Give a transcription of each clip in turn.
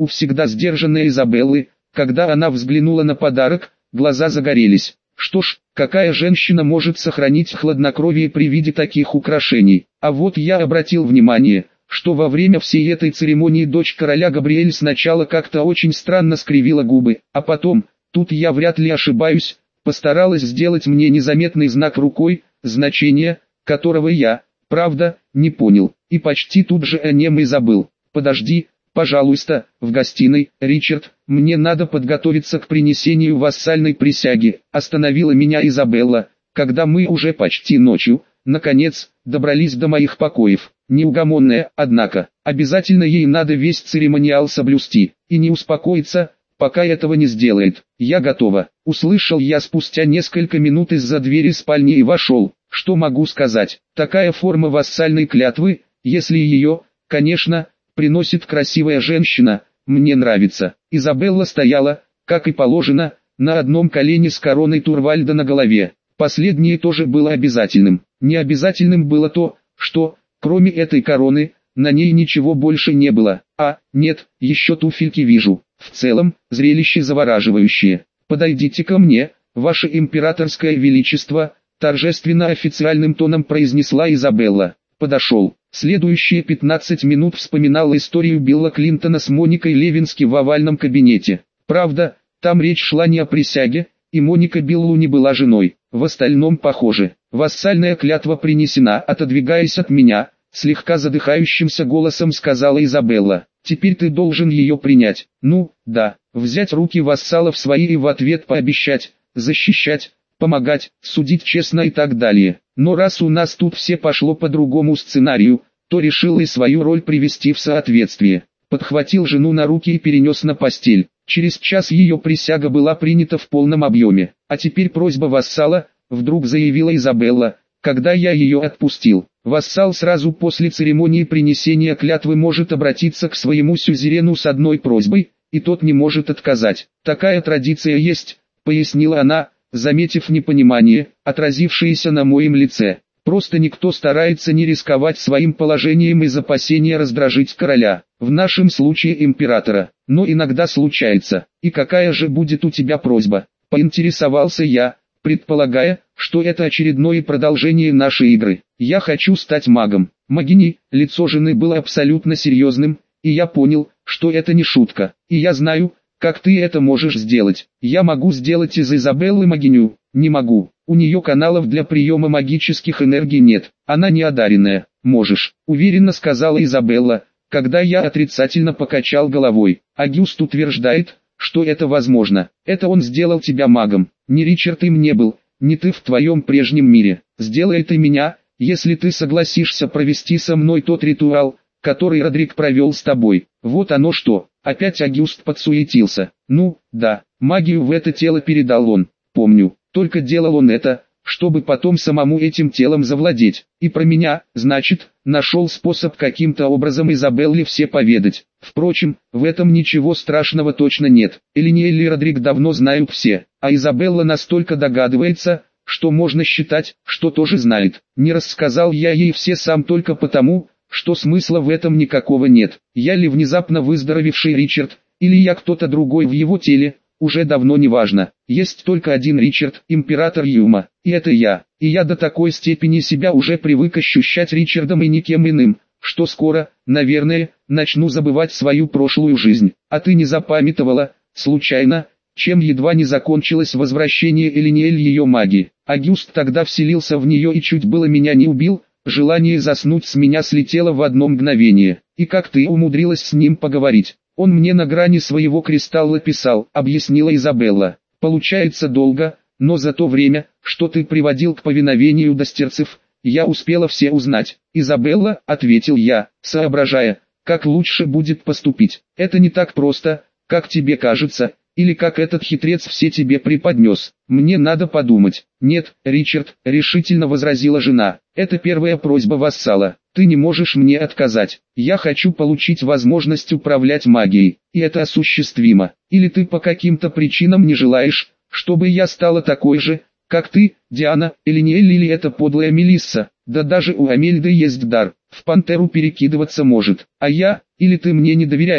У всегда сдержанной Изабеллы, когда она взглянула на подарок, глаза загорелись. Что ж, какая женщина может сохранить хладнокровие при виде таких украшений? А вот я обратил внимание, что во время всей этой церемонии дочь короля Габриэль сначала как-то очень странно скривила губы, а потом, тут я вряд ли ошибаюсь, постаралась сделать мне незаметный знак рукой, значение которого я, правда, не понял, и почти тут же о нем и забыл. «Подожди, пожалуйста, в гостиной, Ричард, мне надо подготовиться к принесению вассальной присяги», остановила меня Изабелла, когда мы уже почти ночью, наконец, добрались до моих покоев. Неугомонная, однако, обязательно ей надо весь церемониал соблюсти, и не успокоиться, пока этого не сделает. «Я готова», услышал я спустя несколько минут из-за двери спальни и вошел. Что могу сказать? Такая форма вассальной клятвы, если ее, конечно, приносит красивая женщина, мне нравится. Изабелла стояла, как и положено, на одном колене с короной Турвальда на голове. Последнее тоже было обязательным. Необязательным было то, что, кроме этой короны, на ней ничего больше не было. А, нет, еще туфельки вижу. В целом, зрелище завораживающее. «Подойдите ко мне, ваше императорское величество», торжественно официальным тоном произнесла Изабелла. Подошел. Следующие 15 минут вспоминал историю Билла Клинтона с Моникой Левински в овальном кабинете. Правда, там речь шла не о присяге, и Моника Биллу не была женой. В остальном похоже. «Вассальная клятва принесена», отодвигаясь от меня, слегка задыхающимся голосом сказала Изабелла. «Теперь ты должен ее принять». «Ну, да, взять руки вассала в свои и в ответ пообещать, защищать, помогать, судить честно и так далее. Но раз у нас тут все пошло по другому сценарию, то решил и свою роль привести в соответствие». Подхватил жену на руки и перенес на постель. Через час ее присяга была принята в полном объеме. «А теперь просьба вассала», вдруг заявила Изабелла, когда я ее отпустил. «Вассал сразу после церемонии принесения клятвы может обратиться к своему сюзерену с одной просьбой, и тот не может отказать. Такая традиция есть», пояснила она, заметив непонимание, отразившееся на моем лице. «Просто никто старается не рисковать своим положением из опасения раздражить короля, в нашем случае императора. Но иногда случается. И какая же будет у тебя просьба?» Поинтересовался я, предполагая, что это очередное продолжение нашей игры. «Я хочу стать магом». «Магини», лицо жены было абсолютно серьезным, и я понял, что это не шутка. «И я знаю, как ты это можешь сделать. Я могу сделать из Изабеллы магиню». «Не могу. У нее каналов для приема магических энергий нет. Она не одаренная». «Можешь», уверенно сказала Изабелла, когда я отрицательно покачал головой. «Агюст утверждает, что это возможно. Это он сделал тебя магом. Не Ричард им не был, не ты в твоем прежнем мире. Сделает и меня, если ты согласишься провести со мной тот ритуал, который Родрик провел с тобой». «Вот оно что». Опять Агюст подсуетился. «Ну, да, магию в это тело передал он, помню. Только делал он это, чтобы потом самому этим телом завладеть. И про меня, значит, нашел способ каким-то образом Изабелле все поведать. Впрочем, в этом ничего страшного точно нет. Элиниэль и Родрик давно знают все, а Изабелла настолько догадывается, что можно считать, что тоже знает. Не рассказал я ей все сам только потому, что смысла в этом никакого нет. Я ли внезапно выздоровевший Ричард, или я кто-то другой в его теле, уже давно не важно. Есть только один Ричард, император Юма, и это я. И я до такой степени себя уже привык ощущать Ричардом и никем иным, что скоро, наверное, начну забывать свою прошлую жизнь. А ты не запамятовала, случайно, чем едва не закончилось возвращение Элиниэль ее магии? Агюст тогда вселился в нее и чуть было меня не убил, желание заснуть с меня слетело в одно мгновение. И как ты умудрилась с ним поговорить? «Он мне на грани своего кристалла писал», объяснила Изабелла. «Получается долго, но за то время, что ты приводил к повиновению достерцев, я успела все узнать». «Изабелла», ответил я, соображая, как лучше будет поступить. «Это не так просто, как тебе кажется, или как этот хитрец все тебе преподнес. Мне надо подумать». «Нет, Ричард», решительно возразила жена, «это первая просьба вассала. Ты не можешь мне отказать. Я хочу получить возможность управлять магией, и это осуществимо. Или ты по каким-то причинам не желаешь, чтобы я стала такой же, как ты, Диана, Элиниэль или эта подлая Мелисса? Да даже у Амельды есть дар, в пантеру перекидываться может. А я, или ты мне не доверяешь?»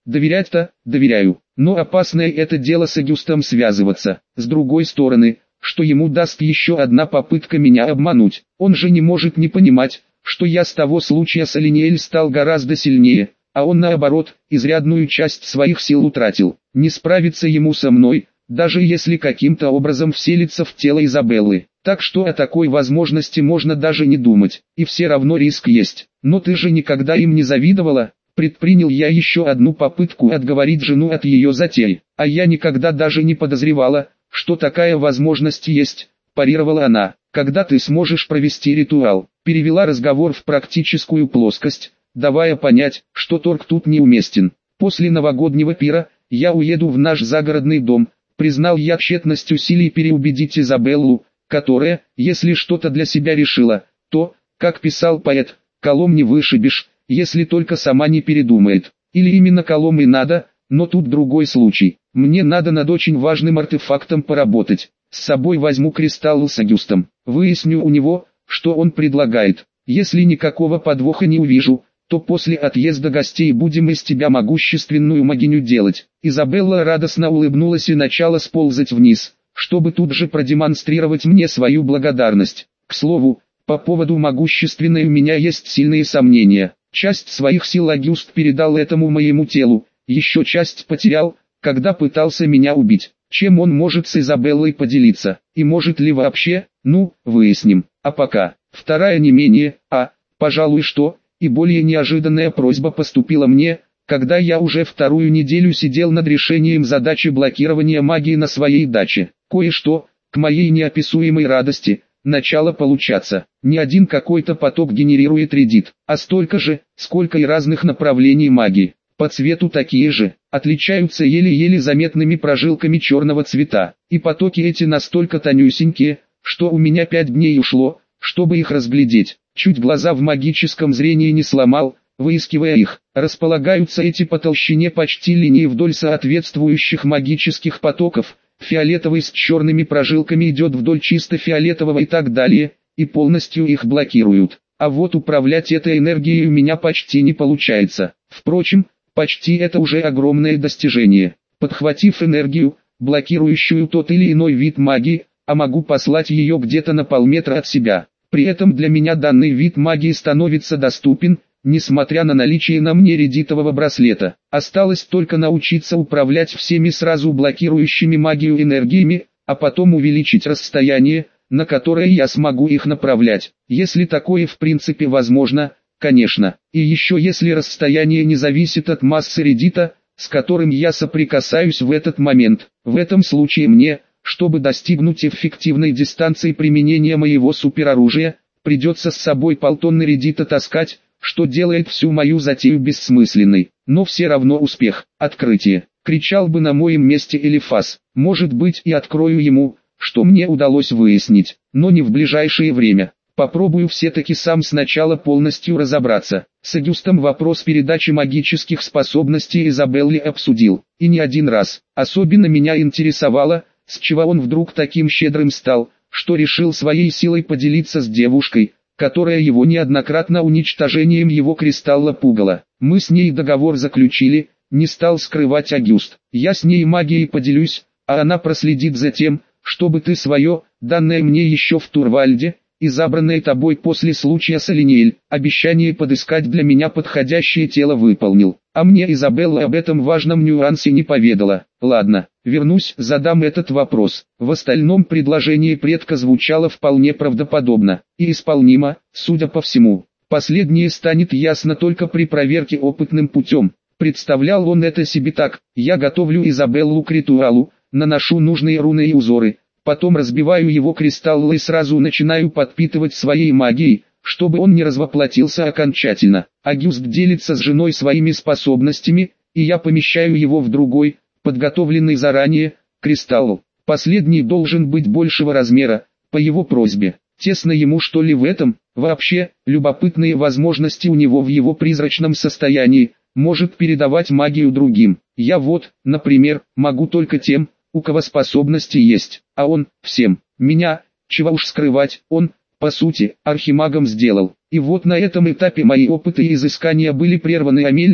Доверять-то, доверяю, но опасное это дело с Агюстом связываться. С другой стороны, что ему даст еще одна попытка меня обмануть? Он же не может не понимать, что я с того случая с Алиниэль стал гораздо сильнее, а он наоборот, изрядную часть своих сил утратил. Не справиться ему со мной, даже если каким-то образом вселиться в тело Изабеллы. Так что о такой возможности можно даже не думать, и все равно риск есть. Но ты же никогда им не завидовала? Предпринял я еще одну попытку отговорить жену от ее затей, а я никогда даже не подозревала, что такая возможность есть, парировала она. Когда ты сможешь провести ритуал? Перевела разговор в практическую плоскость, давая понять, что торг тут неуместен. После новогоднего пира, я уеду в наш загородный дом, признал я тщетность усилий переубедить Изабеллу, которая, если что-то для себя решила, то, как писал поэт, колом не вышибешь, если только сама не передумает. Или именно колом и надо, но тут другой случай. Мне надо над очень важным артефактом поработать. С собой возьму кристалл с Агюстом. Выясню у него, что он предлагает. Если никакого подвоха не увижу, то после отъезда гостей будем из тебя могущественную могиню делать. Изабелла радостно улыбнулась и начала сползать вниз, чтобы тут же продемонстрировать мне свою благодарность. К слову, по поводу могущественной у меня есть сильные сомнения. Часть своих сил Агюст передал этому моему телу, еще часть потерял, когда пытался меня убить. Чем он может с Изабеллой поделиться, и может ли вообще, выясним. А пока, вторая не менее, пожалуй что, и более неожиданная просьба поступила мне, когда я уже вторую неделю сидел над решением задачи блокирования магии на своей даче. Кое-что, к моей неописуемой радости, начало получаться. Не один какой-то поток генерирует редит, а столько же, сколько и разных направлений магии. По цвету такие же, отличаются еле-еле заметными прожилками черного цвета. И потоки эти настолько тонюсенькие, что у меня 5 дней ушло, чтобы их разглядеть. Чуть глаза в магическом зрении не сломал, выискивая их. Располагаются эти по толщине почти линии вдоль соответствующих магических потоков. Фиолетовый с черными прожилками идет вдоль чисто фиолетового и так далее, и полностью их блокируют. А вот управлять этой энергией у меня почти не получается. Впрочем, почти это уже огромное достижение. Подхватив энергию, блокирующую тот или иной вид магии, могу послать ее где-то на полметра от себя. При этом для меня данный вид магии становится доступен, несмотря на наличие на мне редитового браслета. Осталось только научиться управлять всеми сразу блокирующими магию энергиями, а потом увеличить расстояние, на которое я смогу их направлять. Если такое в принципе возможно, конечно. И еще если расстояние не зависит от массы редита, с которым я соприкасаюсь в этот момент. В этом случае мне, чтобы достигнуть эффективной дистанции применения моего супероружия, придется с собой полтонны редита таскать, что делает всю мою затею бессмысленной. Но все равно успех, открытие. Кричал бы на моем месте Элифас. Может быть и открою ему, что мне удалось выяснить, но не в ближайшее время. Попробую все-таки сам сначала полностью разобраться. С Агюстом вопрос передачи магических способностей Изабелле обсудил, и не один раз. Особенно меня интересовало, с чего он вдруг таким щедрым стал, что решил своей силой поделиться с девушкой, которая его неоднократно уничтожением его кристалла пугала. Мы с ней договор заключили, не стал скрывать Агюст. Я с ней магией поделюсь, а она проследит за тем, чтобы ты свое, данное мне еще в Турвальде, и забранное тобой после случая с Алиниэль, обещание подыскать для меня подходящее тело выполнил. А мне Изабелла об этом важном нюансе не поведала. Ладно, вернусь, задам этот вопрос. В остальном предложение предка звучало вполне правдоподобно и исполнимо, судя по всему. Последнее станет ясно только при проверке опытным путем. Представлял он это себе так: я готовлю Изабеллу к ритуалу, наношу нужные руны и узоры, потом разбиваю его кристаллы и сразу начинаю подпитывать своей магией, чтобы он не развоплотился окончательно. Агюст делится с женой своими способностями, и я помещаю его в другой, подготовленный заранее, кристалл. Последний должен быть большего размера, по его просьбе. Тесно ему что ли в этом? Вообще, любопытные возможности у него в его призрачном состоянии, может передавать магию другим. Я вот, например, могу только тем, у кого способности есть, а он, всем. Меня, чего уж скрывать, он, по сути, архимагом сделал. И вот на этом этапе мои опыты и изыскания были прерваны Амельдой,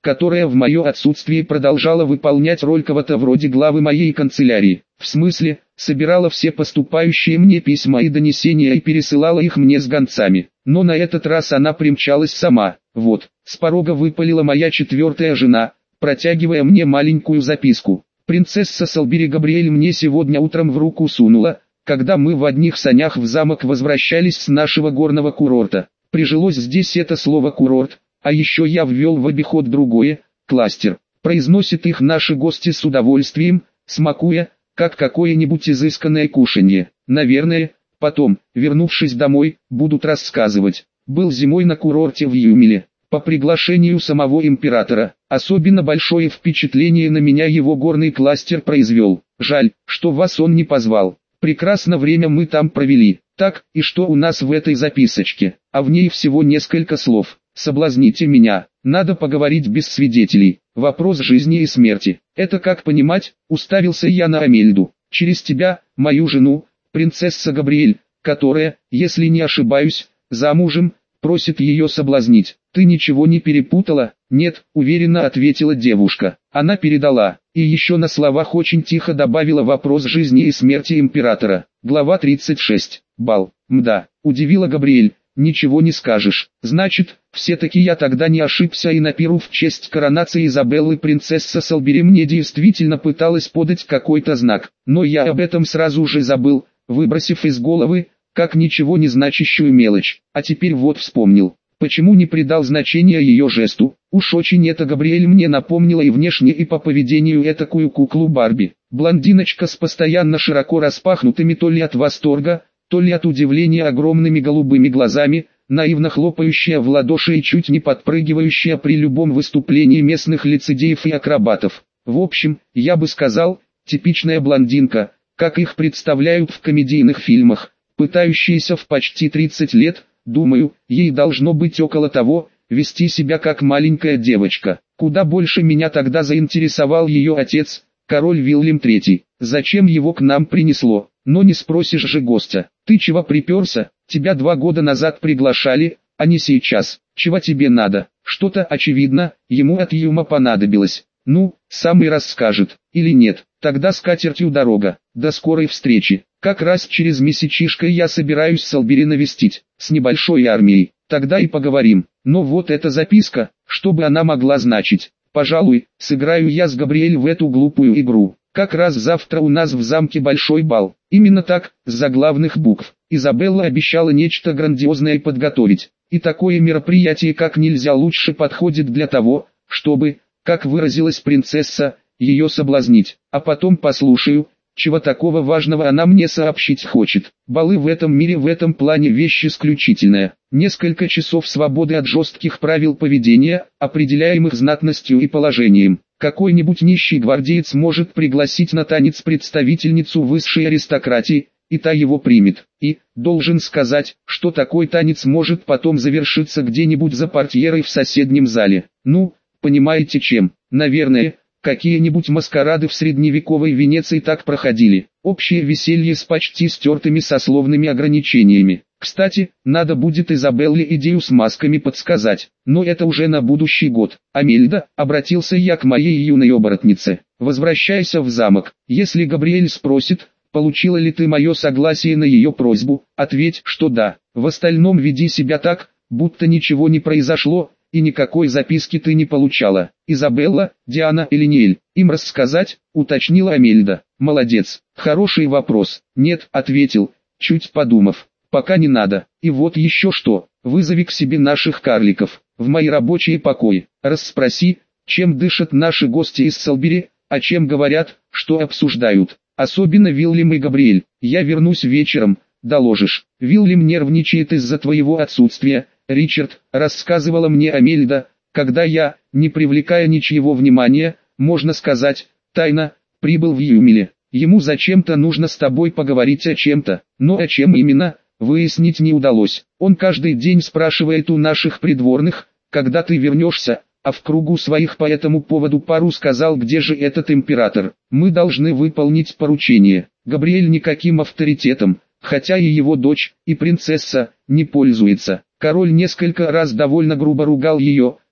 которая в мое отсутствие продолжала выполнять роль кого-то вроде главы моей канцелярии. В смысле, собирала все поступающие мне письма и донесения и пересылала их мне с гонцами. Но на этот раз она примчалась сама. Вот, с порога выпалила моя 4-я жена, протягивая мне маленькую записку. Принцесса Салбери Габриэль мне сегодня утром в руку сунула, когда мы в одних санях в замок возвращались с нашего горного курорта. Прижилось здесь это слово «курорт», а еще я ввел в обиход другое, кластер. Произносят их наши гости с удовольствием, смакуя, как какое-нибудь изысканное кушанье. Наверное, потом, вернувшись домой, будут рассказывать. Был зимой на курорте в Юмеле. По приглашению самого императора. Особенно большое впечатление на меня его горный кластер произвел. Жаль, что вас он не позвал. Прекрасно время мы там провели. Так, и что у нас в этой записочке? А в ней всего несколько слов. Соблазните меня. Надо поговорить без свидетелей. Вопрос жизни и смерти. Это как понимать? Уставился я на Амельду. Через тебя, мою жену, принцесса Габриэль, которая, если не ошибаюсь, замужем, просит ее соблазнить. Ты ничего не перепутала? Нет, уверенно ответила девушка. Она передала. И еще на словах очень тихо добавила вопрос жизни и смерти императора. Глава 36. Бал. Мда. Удивила Габриэль. Ничего не скажешь. Значит, все-таки я тогда не ошибся, и на пиру в честь коронации Изабеллы принцесса Салбери мне действительно пыталась подать какой-то знак. Но я об этом сразу же забыл, выбросив из головы, как ничего не значащую мелочь. А теперь вот вспомнил. Почему не придал значения ее жесту? Уж очень это Габриэль мне напомнила и внешне, и по поведению этакую куклу Барби. Блондиночка с постоянно широко распахнутыми то ли от восторга, то ли от удивления огромными голубыми глазами, наивно хлопающая в ладоши и чуть не подпрыгивающая при любом выступлении местных лицедеев и акробатов. В общем, я бы сказал, типичная блондинка, как их представляют в комедийных фильмах, пытающаяся в почти 30 лет, думаю, ей должно быть около того, вести себя как маленькая девочка. Куда больше меня тогда заинтересовал ее отец, король Вильям III. Зачем его к нам принесло? Но не спросишь же гостя. Ты чего приперся? Тебя 2 года назад приглашали, а не сейчас. Чего тебе надо? Что-то очевидно, ему от Юма понадобилось. Ну, сам и расскажет. Или нет, тогда с катертью дорога. До скорой встречи. Как раз через месячишко я собираюсь Салбери навестить, с небольшой армией. Тогда и поговорим. Но вот эта записка, что бы она могла значить? Пожалуй, сыграю я с Габриэль в эту глупую игру. Как раз завтра у нас в замке большой бал. Именно так, с заглавных букв. Изабелла обещала нечто грандиозное подготовить. И такое мероприятие как нельзя лучше подходит для того, чтобы, как выразилась принцесса, ее соблазнить. А потом послушаю, чего такого важного она мне сообщить хочет. Балы в этом мире в этом плане вещь исключительная. Несколько часов свободы от жестких правил поведения, определяемых знатностью и положением. Какой-нибудь нищий гвардеец может пригласить на танец представительницу высшей аристократии, и та его примет. И, должен сказать, что такой танец может потом завершиться где-нибудь за портьерой в соседнем зале. Ну, понимаете чем? Наверное, какие-нибудь маскарады в средневековой Венеции так проходили. Общее веселье с почти стертыми сословными ограничениями. Кстати, надо будет Изабелле идею с масками подсказать, но это уже на будущий год. Амельда, обратился я к моей юной оборотнице, возвращайся в замок. Если Габриэль спросит, получила ли ты мое согласие на ее просьбу, ответь, что да. В остальном веди себя так, будто ничего не произошло, и никакой записки ты не получала. Изабелла, Диана или Ниэль, им рассказать, уточнила Амельда. Молодец, хороший вопрос. Нет, ответил, чуть подумав. Пока не надо. И вот еще что, вызови к себе наших карликов, в мои рабочие покои. Расспроси, чем дышат наши гости из Салбери, о чем говорят, что обсуждают. Особенно Вильям и Габриэль. Я вернусь вечером, доложишь. Вильям нервничает из-за твоего отсутствия, Ричард, рассказывала мне Амельда, когда я, не привлекая ничьего внимания, можно сказать, тайно, прибыл в Юмеле. Ему зачем-то нужно с тобой поговорить о чем-то, но о чем именно, выяснить не удалось. Он каждый день спрашивает у наших придворных, когда ты вернешься, а в кругу своих по этому поводу пару сказал, где же этот император. Мы должны выполнить поручение. Габриэль никаким авторитетом, хотя и его дочь, и принцесса, не пользуется. Король несколько раз довольно грубо ругал ее,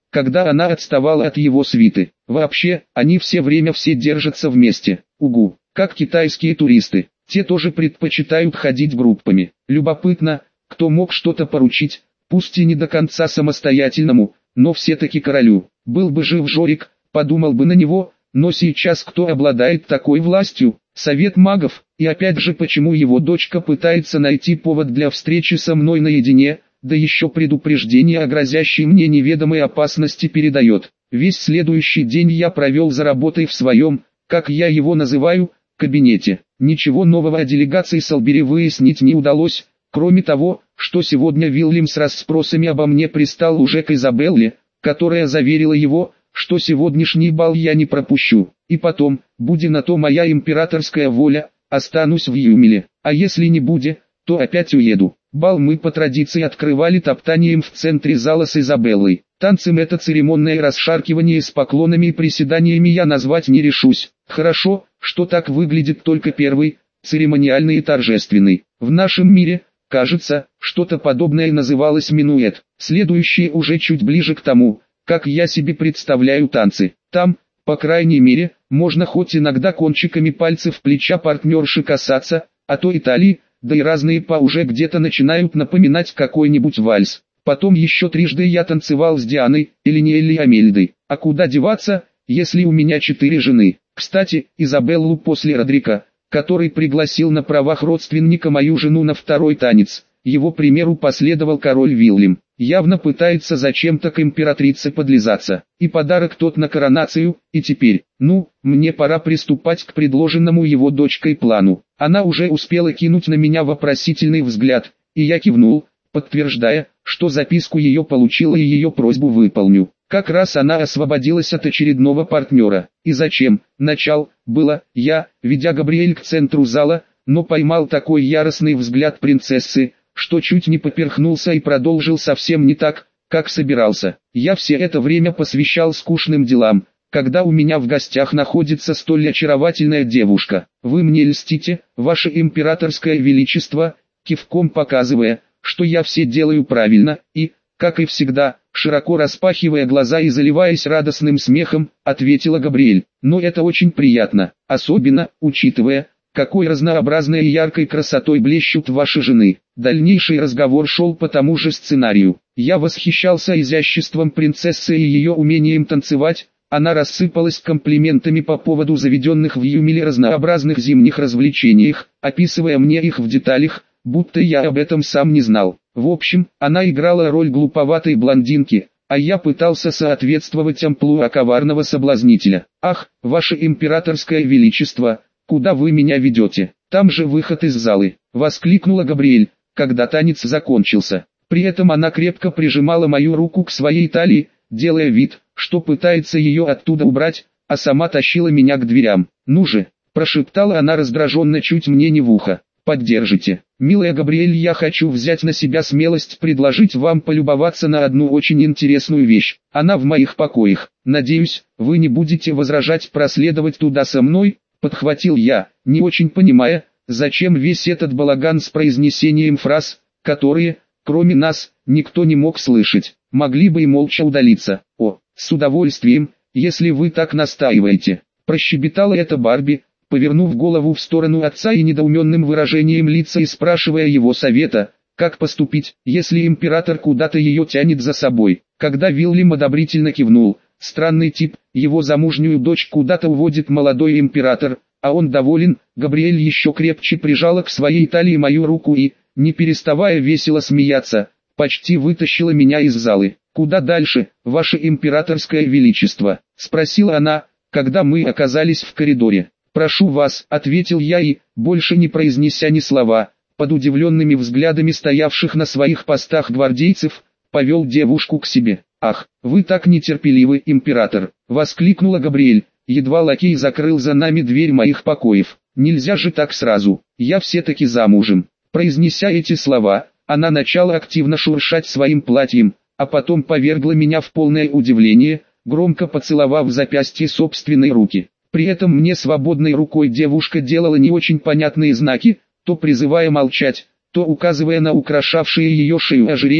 когда она отставала от его свиты. Вообще, они все время все держатся вместе. Угу, как китайские туристы. Те тоже предпочитают ходить группами. Любопытно, кто мог что-то поручить, пусть и не до конца самостоятельному, но все-таки королю. Был бы жив Жорик, подумал бы на него, но сейчас кто обладает такой властью? Совет магов, и опять же почему его дочка пытается найти повод для встречи со мной наедине, да еще предупреждение о грозящей мне неведомой опасности передает. Весь следующий день я провел за работой в своем, как я его называю, кабинете. Ничего нового о делегации Салбери выяснить не удалось, кроме того, что сегодня Вильям с расспросами обо мне пристал уже к Изабелле, которая заверила его, что сегодняшний бал я не пропущу. И потом, будь на то моя императорская воля, останусь в Юмеле, а если не будет, то опять уеду. Бал мы по традиции открывали топтанием в центре зала с Изабеллой. Танцем это церемонное расшаркивание с поклонами и приседаниями я назвать не решусь. Хорошо, что так выглядит только первый, церемониальный и торжественный. В нашем мире, кажется, что-то подобное называлось минуэт. Следующее уже чуть ближе к тому, как я себе представляю танцы. Там, по крайней мере, можно хоть иногда кончиками пальцев плеча партнерши касаться, а то и талии, да и разные па уже где-то начинают напоминать какой-нибудь вальс. Потом еще трижды я танцевал с Дианой, Элиниэль и Амельдой. А куда деваться, если у меня 4 жены? Кстати, Изабеллу после Родрика, который пригласил на правах родственника мою жену на второй танец, его примеру последовал король Вильям. Явно пытается зачем-то к императрице подлизаться. И подарок тот на коронацию, и теперь, мне пора приступать к предложенному его дочкой плану. Она уже успела кинуть на меня вопросительный взгляд, и я кивнул, подтверждая, что записку ее получила и ее просьбу выполню. Как раз она освободилась от очередного партнера. И зачем, было, я, ведя Габриэль к центру зала, но поймал такой яростный взгляд принцессы, что чуть не поперхнулся и продолжил совсем не так, как собирался. Я все это время посвящал скучным делам, когда у меня в гостях находится столь очаровательная девушка. Вы мне льстите, ваше императорское величество, кивком показывая, что я все делаю правильно, и, как и всегда, широко распахивая глаза и заливаясь радостным смехом, ответила Габриэль. Но это очень приятно, особенно, учитывая, какой разнообразной и яркой красотой блещут ваши жены. Дальнейший разговор шел по тому же сценарию. Я восхищался изяществом принцессы и ее умением танцевать. Она рассыпалась комплиментами по поводу заведенных в Юмеле разнообразных зимних развлечениях, описывая мне их в деталях, будто я об этом сам не знал. В общем, она играла роль глуповатой блондинки, а я пытался соответствовать амплуа коварного соблазнителя. «Ах, ваше императорское величество, куда вы меня ведете? Там же выход из залы!» — воскликнула Габриэль, когда танец закончился. При этом она крепко прижимала мою руку к своей талии, делая вид, что пытается ее оттуда убрать, а сама тащила меня к дверям. «Ну же!» — прошептала она раздраженно чуть мне не в ухо. «Поддержите. Милая Габриэль, я хочу взять на себя смелость предложить вам полюбоваться на одну очень интересную вещь. Она в моих покоях. Надеюсь, вы не будете возражать проследовать туда со мной?» Подхватил я, не очень понимая, зачем весь этот балаган с произнесением фраз, которые, кроме нас, никто не мог слышать. Могли бы и молча удалиться. «О, с удовольствием, если вы так настаиваете», — прощебетала эта Барби, повернув голову в сторону отца и недоуменным выражением лица и спрашивая его совета, как поступить, если император куда-то ее тянет за собой. Когда Вильям одобрительно кивнул, странный тип, его замужнюю дочь куда-то уводит молодой император, а он доволен, Габриэль еще крепче прижала к своей талии мою руку и, не переставая весело смеяться, почти вытащила меня из залы. «Куда дальше, ваше императорское величество?» — спросила она, когда мы оказались в коридоре. «Прошу вас», — ответил я и, больше не произнеся ни слова, под удивленными взглядами стоявших на своих постах гвардейцев, повел девушку к себе. «Ах, вы так нетерпеливы, император!» — воскликнула Габриэль, едва лакей закрыл за нами дверь моих покоев. «Нельзя же так сразу, я все-таки замужем». Произнеся эти слова, она начала активно шуршать своим платьем, а потом повергла меня в полное удивление, громко поцеловав запястье собственной руки. При этом мне свободной рукой девушка делала не очень понятные знаки, то призывая молчать, то указывая на украшавшие ее шею ожерелье,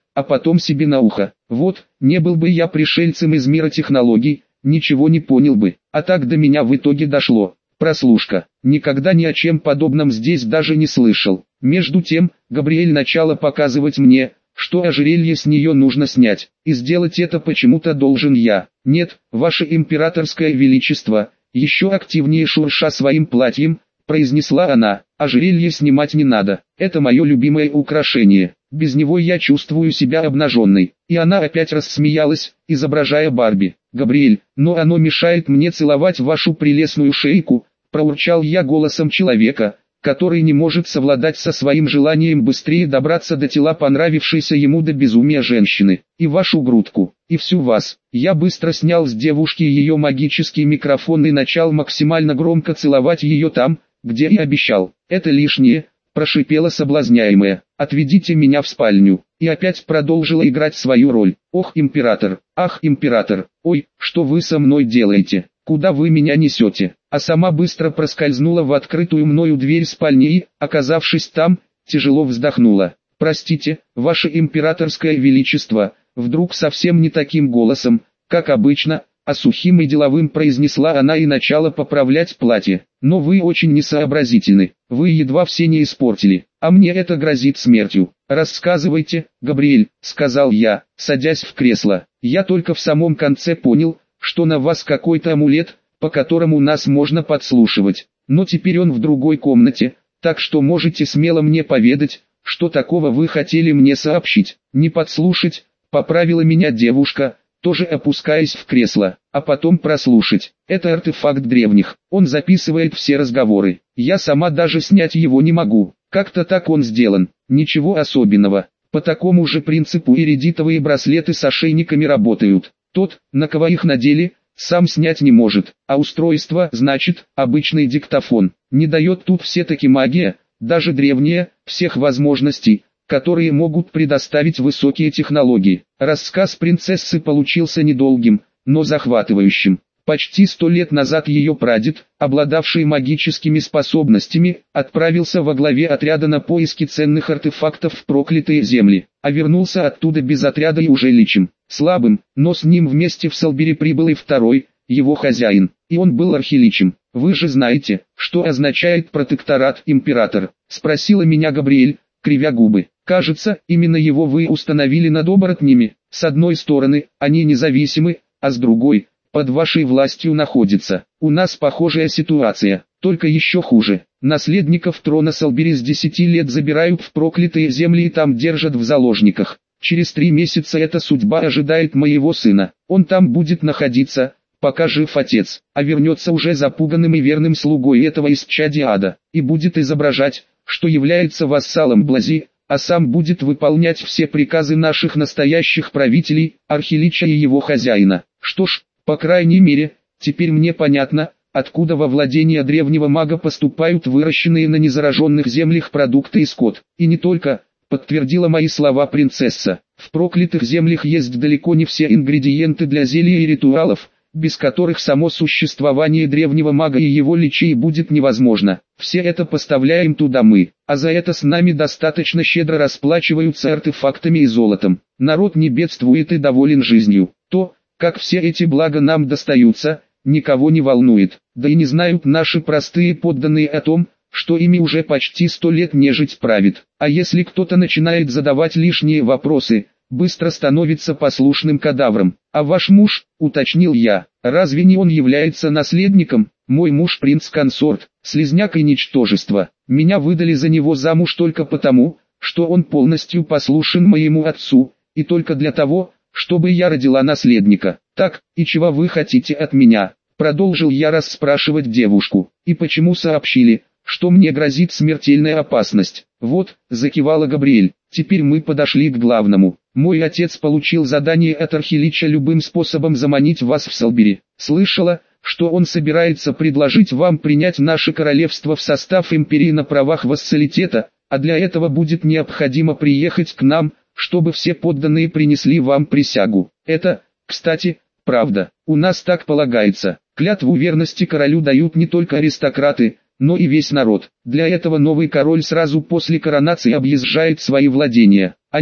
а потом себе на ухо. Вот, не был бы я пришельцем из мира технологий, ничего не понял бы, а так до меня в итоге дошло. Прослушка. Никогда ни о чем подобном здесь даже не слышал. Между тем, Габриэль начала показывать мне, что ожерелье с нее нужно снять, и сделать это почему-то должен я. Нет, ваше императорское величество, еще активнее шурша своим платьем, произнесла она, ожерелье снимать не надо, это мое любимое украшение, без него я чувствую себя обнаженной. И она опять рассмеялась, изображая Барби. Габриэль, но оно мешает мне целовать вашу прелестную шейку, проурчал я голосом человека, который не может совладать со своим желанием быстрее добраться до тела понравившейся ему до безумия женщины, и вашу грудку, и всю вас. Я быстро снял с девушки ее магический микрофон и начал максимально громко целовать ее там, где и обещал. Это лишнее, прошипела соблазняемая. Отведите меня в спальню. И опять продолжила играть свою роль. Ох, император, ах, император, ой, что вы со мной делаете? Куда вы меня несете? А сама быстро проскользнула в открытую мною дверь спальни и, оказавшись там, тяжело вздохнула. Простите, ваше императорское величество, вдруг совсем не таким голосом, как обычно, а сухим и деловым произнесла она и начала поправлять платье. Но вы очень несообразительны, вы едва все не испортили, а мне это грозит смертью. Рассказывайте, Габриэль, сказал я, садясь в кресло. Я только в самом конце понял, что на вас какой-то амулет, по которому нас можно подслушивать. Но теперь он в другой комнате, так что можете смело мне поведать, что такого вы хотели мне сообщить. Не подслушать, поправила меня девушка, тоже опускаясь в кресло, а потом прослушать. Это артефакт древних, он записывает все разговоры. Я сама даже снять его не могу. Как-то так он сделан, ничего особенного. По такому же принципу иридитовые браслеты с ошейниками работают. Тот, на кого их надели, сам снять не может, а устройство, значит, обычный диктофон. Не дает тут все-таки магия, даже древняя, всех возможностей, которые могут предоставить высокие технологии. Рассказ принцессы получился недолгим, но захватывающим. Почти 100 лет назад ее прадед, обладавший магическими способностями, отправился во главе отряда на поиски ценных артефактов в проклятые земли, а вернулся оттуда без отряда и уже личим, слабым, но с ним вместе в Салбери прибыл и второй, его хозяин, и он был архиличем. «Вы же знаете, что означает протекторат император?» — спросила меня Габриэль, кривя губы. «Кажется, именно его вы установили над оборотнями. С одной стороны, они независимы, а с другой, под вашей властью находится. У нас похожая ситуация, только еще хуже. Наследников трона Салбери с 10 лет забирают в проклятые земли и там держат в заложниках. Через 3 месяца эта судьба ожидает моего сына. Он там будет находиться, пока жив отец, а вернется уже запуганным и верным слугой этого исчадия ада, и будет изображать, что является вассалом Блази, а сам будет выполнять все приказы наших настоящих правителей, архилича и его хозяина. Что ж, по крайней мере, теперь мне понятно, откуда во владения древнего мага поступают выращенные на незараженных землях продукты и скот. И не только, подтвердила мои слова принцесса. В проклятых землях есть далеко не все ингредиенты для зелий и ритуалов, без которых само существование древнего мага и его личей будет невозможно. Все это поставляем туда мы, а за это с нами достаточно щедро расплачиваются артефактами и золотом. Народ не бедствует и доволен жизнью. То, как все эти блага нам достаются, никого не волнует. Да и не знают наши простые подданные о том, что ими уже почти 100 лет нежить правит. А если кто-то начинает задавать лишние вопросы, быстро становится послушным кадавром. А ваш муж, уточнил я, разве не он является наследником? Мой муж принц-консорт, слизняк и ничтожество. Меня выдали за него замуж только потому, что он полностью послушен моему отцу, и только для того, чтобы я родила наследника. Так, и чего вы хотите от меня? Продолжил я расспрашивать девушку. И почему сообщили, что мне грозит смертельная опасность? Вот, закивала Габриэль, теперь мы подошли к главному. Мой отец получил задание от архилича любым способом заманить вас в Салбери. Слышала, что он собирается предложить вам принять наше королевство в состав империи на правах вассалитета, а для этого будет необходимо приехать к нам, чтобы все подданные принесли вам присягу. Это, кстати, правда, у нас так полагается. Клятву верности королю дают не только аристократы, но и весь народ. Для этого новый король сразу после коронации объезжает свои владения. Они,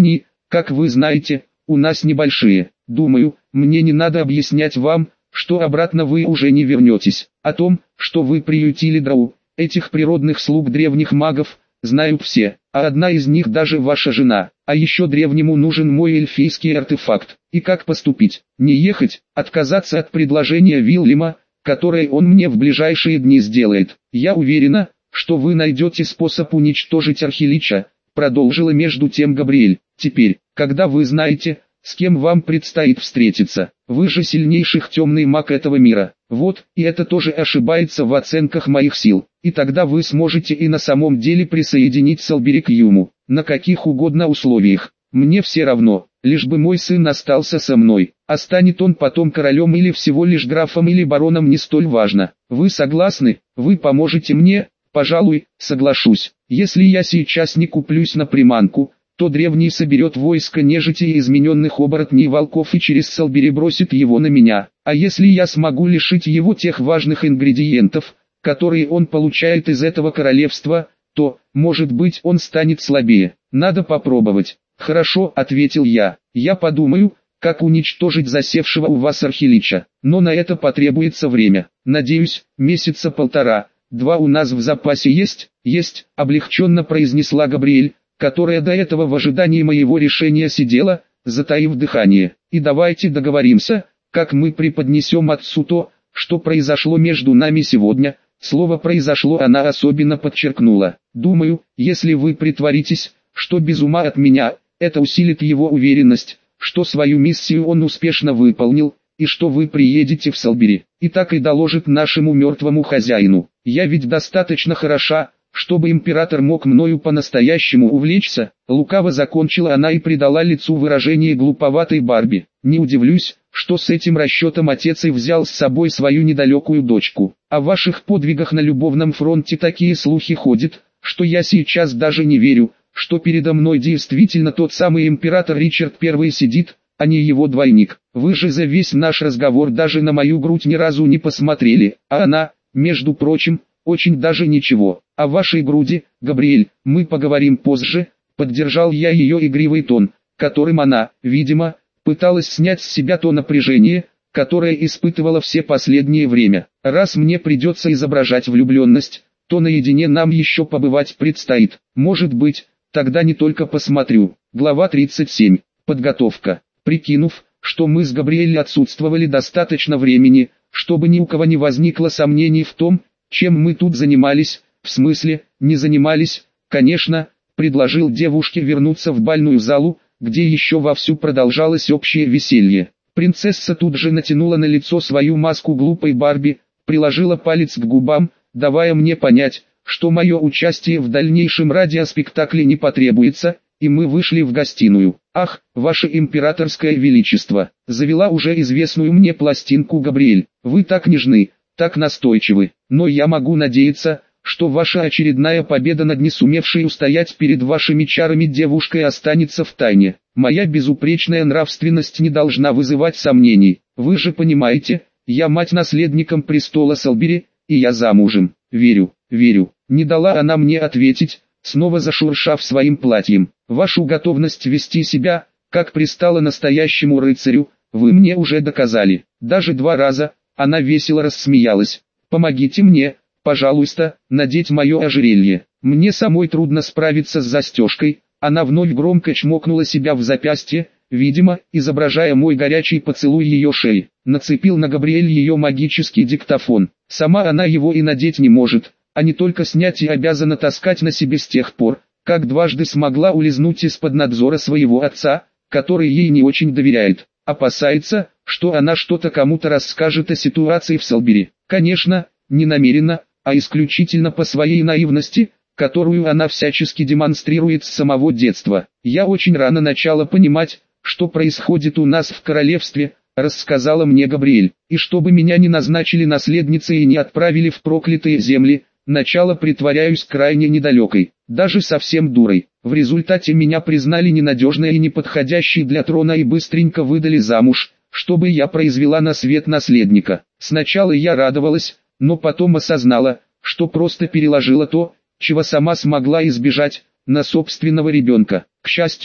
Как вы знаете, у нас небольшие. Думаю, мне не надо объяснять вам, что обратно вы уже не вернетесь. О том, что вы приютили драу, этих природных слуг древних магов, знают все, а одна из них даже ваша жена. А еще древнему нужен мой эльфийский артефакт. И как поступить? Не ехать, отказаться от предложения Вильяма, которое он мне в ближайшие дни сделает. Я уверена, что вы найдете способ уничтожить Архилича, продолжила между тем Габриэль. Теперь, когда вы знаете, с кем вам предстоит встретиться, вы же сильнейший темный маг этого мира. Вот, и это тоже ошибается в оценках моих сил. И тогда вы сможете и на самом деле присоединить Салбери к Юму, на каких угодно условиях. Мне все равно, лишь бы мой сын остался со мной. А станет он потом королем или всего лишь графом или бароном, не столь важно. Вы согласны? Вы поможете мне? Пожалуй, соглашусь. Если я сейчас не куплюсь на приманку, то древний соберет войско нежити и измененных оборотней волков и через Салбери бросит его на меня. А если я смогу лишить его тех важных ингредиентов, которые он получает из этого королевства, то, может быть, он станет слабее. Надо попробовать. Хорошо, ответил я. Я подумаю, как уничтожить засевшего у вас Архилича. Но на это потребуется время. Надеюсь, месяца 1,5-2 у нас в запасе есть? Есть, облегченно произнесла Габриэль, которая до этого в ожидании моего решения сидела, затаив дыхание. И давайте договоримся, как мы преподнесем отцу то, что произошло между нами сегодня. Слово «произошло» она особенно подчеркнула. Думаю, если вы притворитесь, что без ума от меня, это усилит его уверенность, что свою миссию он успешно выполнил, и что вы приедете в Салбери, и так и доложит нашему мертвому хозяину. Я ведь достаточно хороша, чтобы император мог мною по-настоящему увлечься. Лукаво закончила она и придала лицу выражение глуповатой Барби. Не удивлюсь, что с этим расчетом отец и взял с собой свою недалекую дочку. О ваших подвигах на любовном фронте такие слухи ходят, что я сейчас даже не верю, что передо мной действительно тот самый император Ричард I сидит, а не его двойник. Вы же за весь наш разговор даже на мою грудь ни разу не посмотрели, а она, между прочим, очень даже ничего. О вашей груди, Габриэль, мы поговорим позже, поддержал я ее игривый тон, которым она, видимо, пыталась снять с себя то напряжение, которое испытывала все последнее время. Раз мне придется изображать влюбленность, то наедине нам еще побывать предстоит. Может быть, тогда не только посмотрю. Глава 37. Подготовка. Прикинув, что мы с Габриэль отсутствовали достаточно времени, чтобы ни у кого не возникло сомнений в том, чем мы тут занимались, в смысле, не занимались, конечно, предложил девушке вернуться в бальную залу, где еще вовсю продолжалось общее веселье. Принцесса тут же натянула на лицо свою маску глупой Барби, приложила палец к губам, давая мне понять, что мое участие в дальнейшем радиоспектакле не потребуется, и мы вышли в гостиную. «Ах, ваше императорское величество!» завела уже известную мне пластинку Габриэль. «Вы так нежны, так настойчивы, но я могу надеяться, что ваша очередная победа над не сумевшей устоять перед вашими чарами девушкой останется в тайне. Моя безупречная нравственность не должна вызывать сомнений. Вы же понимаете, я мать наследником престола Салбери, и я замужем. Верю, верю». Не дала она мне ответить, снова зашуршав своим платьем. «Вашу готовность вести себя, как пристало настоящему рыцарю, вы мне уже доказали. Даже 2 раза». Она весело рассмеялась. «Помогите мне, пожалуйста, надеть мое ожерелье. Мне самой трудно справиться с застежкой». Она вновь громко чмокнула себя в запястье, видимо, изображая мой горячий поцелуй ее шеи. Нацепил на Габриэль ее магический диктофон. Сама она его и надеть не может, а не только снять, и обязана таскать на себе с тех пор, как дважды смогла улизнуть из-под надзора своего отца, который ей не очень доверяет. Опасается, что она что-то кому-то расскажет о ситуации в Салбери. Конечно, не намеренно, а исключительно по своей наивности, которую она всячески демонстрирует с самого детства. Я очень рано начала понимать, что происходит у нас в королевстве, рассказала мне Габриэль, и чтобы меня не назначили наследницей и не отправили в проклятые земли, начало притворяюсь крайне недалекой, даже совсем дурой. В результате меня признали ненадежной и неподходящей для трона и быстренько выдали замуж, чтобы я произвела на свет наследника. Сначала я радовалась, но потом осознала, что просто переложила то, чего сама смогла избежать, на собственного ребенка. К счастью,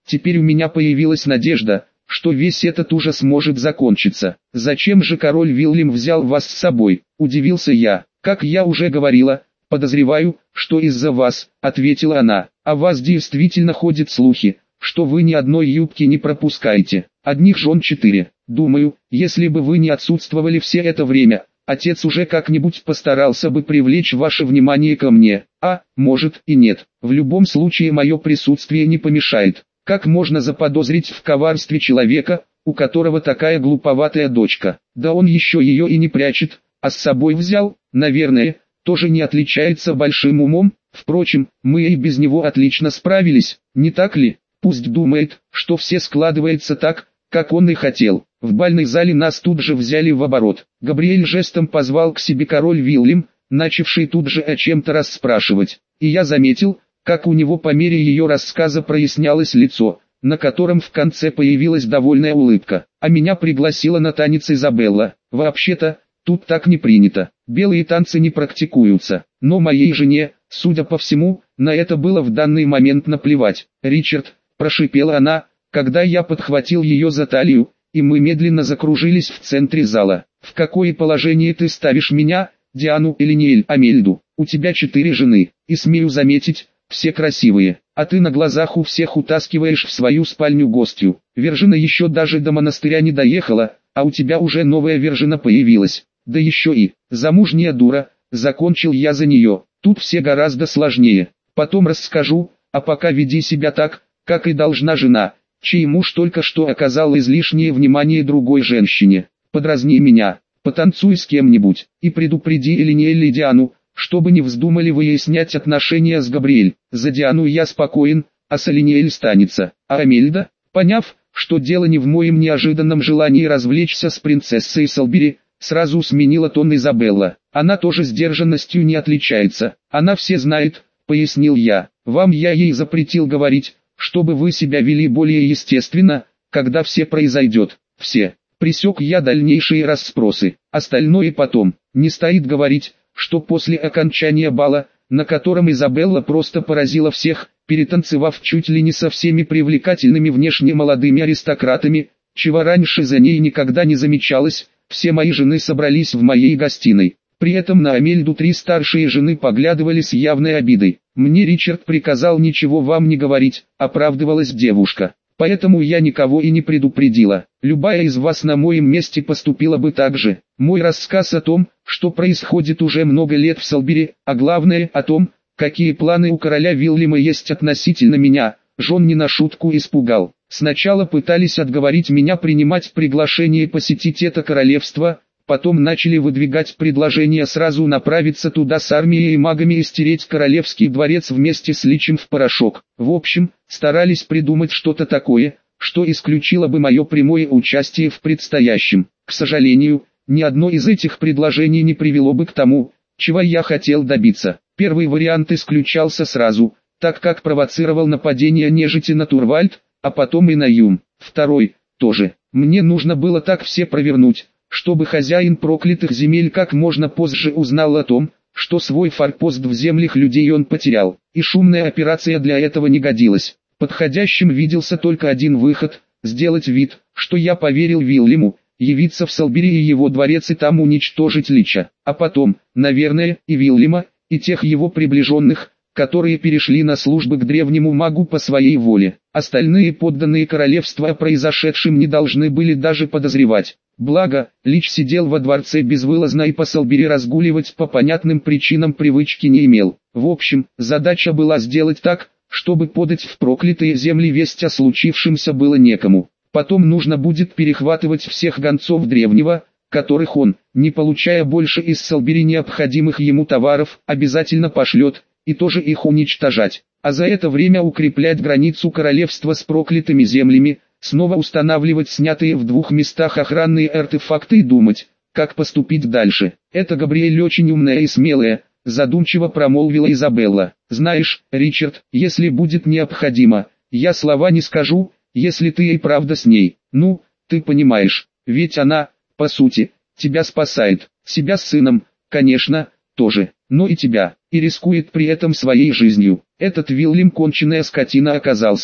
Теперь у меня появилась надежда, что весь этот ужас может закончиться. «Зачем же король Вильям взял вас с собой?» – удивился я. «Как я уже говорила, подозреваю, что из-за вас», – ответила она. «О вас действительно ходят слухи, что вы ни одной юбки не пропускаете, одних жен 4. Думаю, если бы вы не отсутствовали все это время, отец уже как-нибудь постарался бы привлечь ваше внимание ко мне, а, может и нет. В любом случае мое присутствие не помешает. Как можно заподозрить в коварстве человека, у которого такая глуповатая дочка? Да он еще ее и не прячет, а с собой взял, наверное, тоже не отличается большим умом. Впрочем, мы и без него отлично справились, не так ли? Пусть думает, что все складывается так, как он и хотел». В бальной зале нас тут же взяли в оборот. Габриэль жестом позвал к себе король Вильям, начавший тут же о чем-то расспрашивать. И я заметил, как у него по мере ее рассказа прояснялось лицо, на котором в конце появилась довольная улыбка. А меня пригласила на танец Изабелла. Вообще-то, тут так не принято. Белые танцы не практикуются. Но моей жене, судя по всему, на это было в данный момент наплевать. «Ричард», – прошипела она, когда я подхватил ее за талию, и мы медленно закружились в центре зала. «В какое положение ты ставишь меня, Диану или Ниэль Амельду? У тебя 4 жены, и смею заметить, все красивые, а ты на глазах у всех утаскиваешь в свою спальню гостью. Вержина еще даже до монастыря не доехала, а у тебя уже новая вержина появилась. Да еще и, замужняя дура», закончил я за нее. «Тут все гораздо сложнее. Потом расскажу, а пока веди себя так, как и должна жена, чей муж только что оказал излишнее внимание другой женщине. Подразни меня, потанцуй с кем-нибудь, и предупреди Элиниэль и Диану, чтобы не вздумали выяснять отношения с Габриэль. За Диану я спокоен, а с Элиниэль станется». А Амельда, поняв, что дело не в моем неожиданном желании развлечься с принцессой Селбери, сразу сменила тон Изабелла. «Она тоже сдержанностью не отличается. Она все знает», — пояснил я. «Вам я ей запретил говорить, чтобы вы себя вели более естественно, когда все произойдет. Все». Пресек я дальнейшие расспросы. Остальное потом. Не стоит говорить, что после окончания бала, на котором Изабелла просто поразила всех, перетанцевав чуть ли не со всеми привлекательными внешне молодыми аристократами, чего раньше за ней никогда не замечалось, все мои жены собрались в моей гостиной. При этом на Амельду 3 старшие жены поглядывали с явной обидой. «Мне Ричард приказал ничего вам не говорить», — оправдывалась девушка. «Поэтому я никого и не предупредила. Любая из вас на моем месте поступила бы так же». Мой рассказ о том, что происходит уже много лет в Селбери, а главное о том, какие планы у короля Вильяма есть относительно меня, жен не на шутку испугал. Сначала пытались отговорить меня принимать приглашение посетить это королевство, потом начали выдвигать предложение сразу направиться туда с армией и магами и стереть королевский дворец вместе с личем в порошок. В общем, старались придумать что-то такое, что исключило бы мое прямое участие в предстоящем. К сожалению, ни одно из этих предложений не привело бы к тому, чего я хотел добиться. Первый вариант исключался сразу, так как провоцировал нападение нежити на Турвальд, а потом и на Юм. Второй, тоже. Мне нужно было так все провернуть, чтобы хозяин проклятых земель как можно позже узнал о том, что свой форпост в землях людей он потерял, и шумная операция для этого не годилась. Подходящим виделся только один выход – сделать вид, что я поверил Вильяму, явиться в Селбери и его дворец и там уничтожить Лича, а потом, наверное, и Вильяма, и тех его приближенных, которые перешли на службы к древнему магу по своей воле. Остальные подданные королевства о произошедшем не должны были даже подозревать. Благо, Лич сидел во дворце безвылазно и по Селбери разгуливать по понятным причинам привычки не имел. В общем, задача была сделать так, чтобы подать в проклятые земли весть о случившемся было некому. Потом нужно будет перехватывать всех гонцов древнего, которых он, не получая больше из Селбери необходимых ему товаров, обязательно пошлет, и тоже их уничтожать. А за это время укреплять границу королевства с проклятыми землями, снова устанавливать снятые в 2 местах охранные артефакты и думать, как поступить дальше. «Это Габриэль очень умная и смелая», — задумчиво промолвила Изабелла. «Знаешь, Ричард, если будет необходимо, я слова не скажу, если ты и правда с ней. Ну, ты понимаешь, ведь она, по сути, тебя спасает, себя с сыном, конечно, тоже, но и тебя, и рискует при этом своей жизнью. Этот Вильям конченая скотина оказался».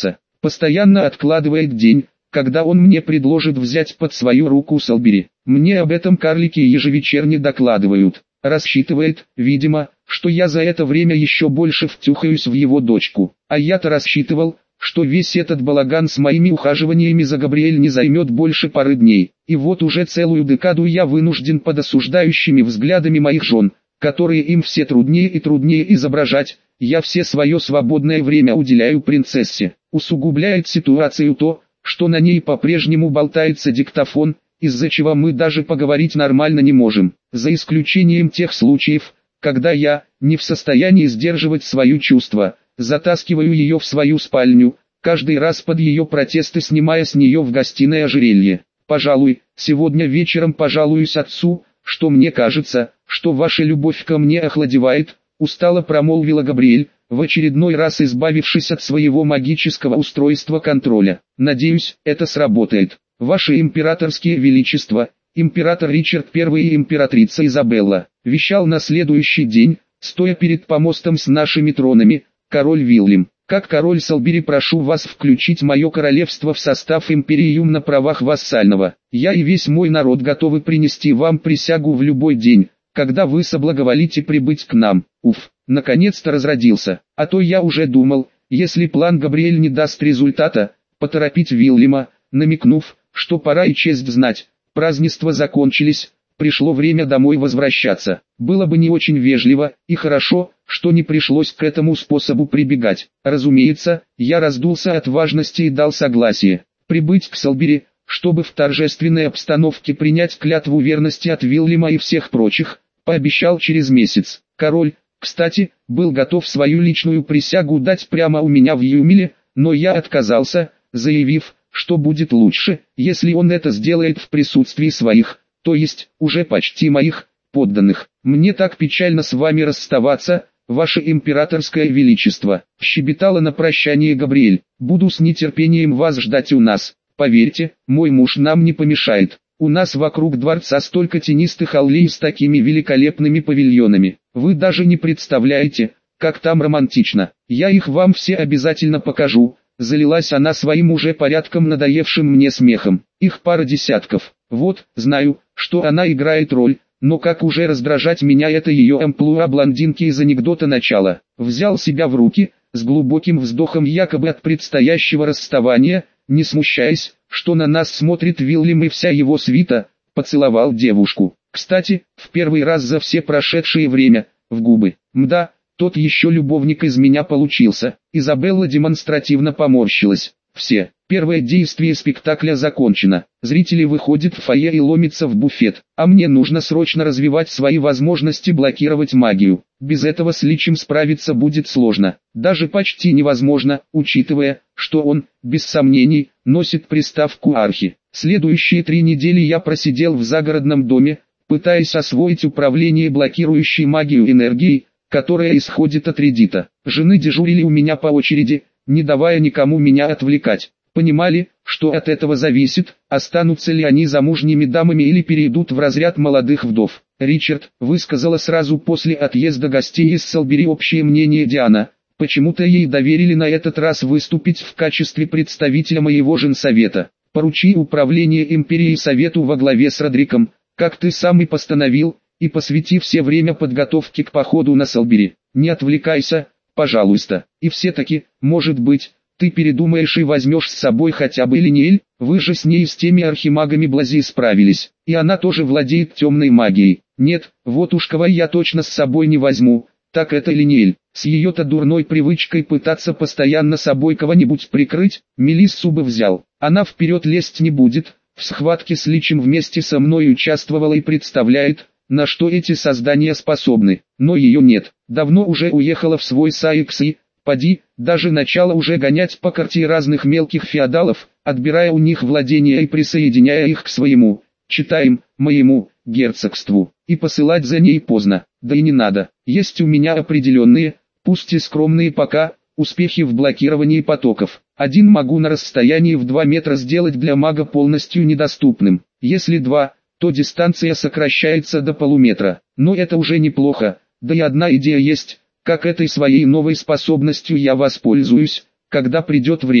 Постоянно откладывает день, когда он мне предложит взять под свою руку Салбери. Мне об этом карлики ежевечерне докладывают. Рассчитывает, видимо, что я за это время еще больше втюхаюсь в его дочку. А я-то рассчитывал, что весь этот балаган с моими ухаживаниями за Габриэль не займет больше пары дней. И вот уже целую декаду я вынужден под осуждающими взглядами моих жен, которые им все труднее и труднее изображать, я все свое свободное время уделяю принцессе. Усугубляет ситуацию то, что на ней по-прежнему болтается диктофон, из-за чего мы даже поговорить нормально не можем, за исключением тех случаев, когда я, не в состоянии сдерживать свои чувства, затаскиваю ее в свою спальню, каждый раз под ее протесты снимая с нее в гостиной ожерелье. Пожалуй, сегодня вечером пожалуюсь отцу, что мне кажется, что ваша любовь ко мне охладевает, устало промолвила Габриэль, в очередной раз избавившись от своего магического устройства контроля. Надеюсь, это сработает. Ваше императорские величества, император Ричард I и императрица Изабелла, вещал на следующий день, стоя перед помостом с нашими тронами, король Вильям. Как король Салбери прошу вас включить мое королевство в состав империум на правах вассального. Я и весь мой народ готовы принести вам присягу в любой день, когда вы соблаговолите прибыть к нам. Уф, наконец-то разродился. А то я уже думал, если план Габриэль не даст результата, поторопить Вильяма, намекнув, что пора и честь знать. Празднества закончились, пришло время домой возвращаться. Было бы не очень вежливо и хорошо, что не пришлось к этому способу прибегать. Разумеется, я раздулся от важности и дал согласие прибыть к Салбери, чтобы в торжественной обстановке принять клятву верности от Вильяма и всех прочих, пообещал через месяц. Король, кстати, был готов свою личную присягу дать прямо у меня в Юмиле, но я отказался, заявив, что будет лучше, если он это сделает в присутствии своих, то есть, уже почти моих, подданных. Мне так печально с вами расставаться, ваше императорское величество, щебетала на прощание Габриэль. Буду с нетерпением вас ждать у нас. Поверьте, мой муж нам не помешает. У нас вокруг дворца столько тенистых аллей с такими великолепными павильонами. Вы даже не представляете, как там романтично. Я их вам все обязательно покажу. Залилась она своим уже порядком надоевшим мне смехом. Их пара десятков. Вот, знаю, что она играет роль, но как уже раздражать меня это ее амплуа блондинки из анекдота начала. Взял себя в руки, с глубоким вздохом якобы от предстоящего расставания, не смущаясь, что на нас смотрит Вильям и вся его свита, поцеловал девушку. Кстати, в первый раз за все прошедшее время, в губы. Мда, тот еще любовник из меня получился. Изабелла демонстративно поморщилась. Все. Первое действие спектакля закончено. Зрители выходят в фойе и ломятся в буфет. А мне нужно срочно развивать свои возможности блокировать магию. Без этого с Личем справиться будет сложно. Даже почти невозможно, учитывая, что он, без сомнений, носит приставку архи. Следующие 3 недели я просидел в загородном доме, пытаясь освоить управление блокирующей магию энергией, которая исходит от редита. Жены дежурили у меня по очереди, не давая никому меня отвлекать. Понимали, что от этого зависит, останутся ли они замужними дамами или перейдут в разряд молодых вдов. Ричард высказала сразу после отъезда гостей из Салбери общее мнение Диана. Почему-то ей доверили на этот раз выступить в качестве представителя моего женсовета. Поручи управление империей совету во главе с Родриком, как ты сам и постановил, и посвяти все время подготовке к походу на Салбери. Не отвлекайся, пожалуйста. И все-таки, может быть, ты передумаешь и возьмешь с собой хотя бы Линеэль, вы же с ней с теми архимагами Блази справились, и она тоже владеет темной магией. Нет, вот уж кого я точно с собой не возьму, так это Линеэль. С ее-то дурной привычкой пытаться постоянно собой кого-нибудь прикрыть, Мелиссу бы взял. Она вперед лезть не будет, в схватке с Личем вместе со мной участвовала и представляет, на что эти создания способны. Но ее нет, давно уже уехала в свой Саикс и, поди, даже начала уже гонять по карте разных мелких феодалов, отбирая у них владения и присоединяя их к своему, читаем, моему, герцогству. И посылать за ней поздно, да и не надо. Есть у меня определенные, пусть и скромные пока, успехи в блокировании потоков. Один могу на расстоянии в 2 метра сделать для мага полностью недоступным. Если 2, то дистанция сокращается до полуметра. Но это уже неплохо, да и одна идея есть, как этой своей новой способностью я воспользуюсь, когда придет время.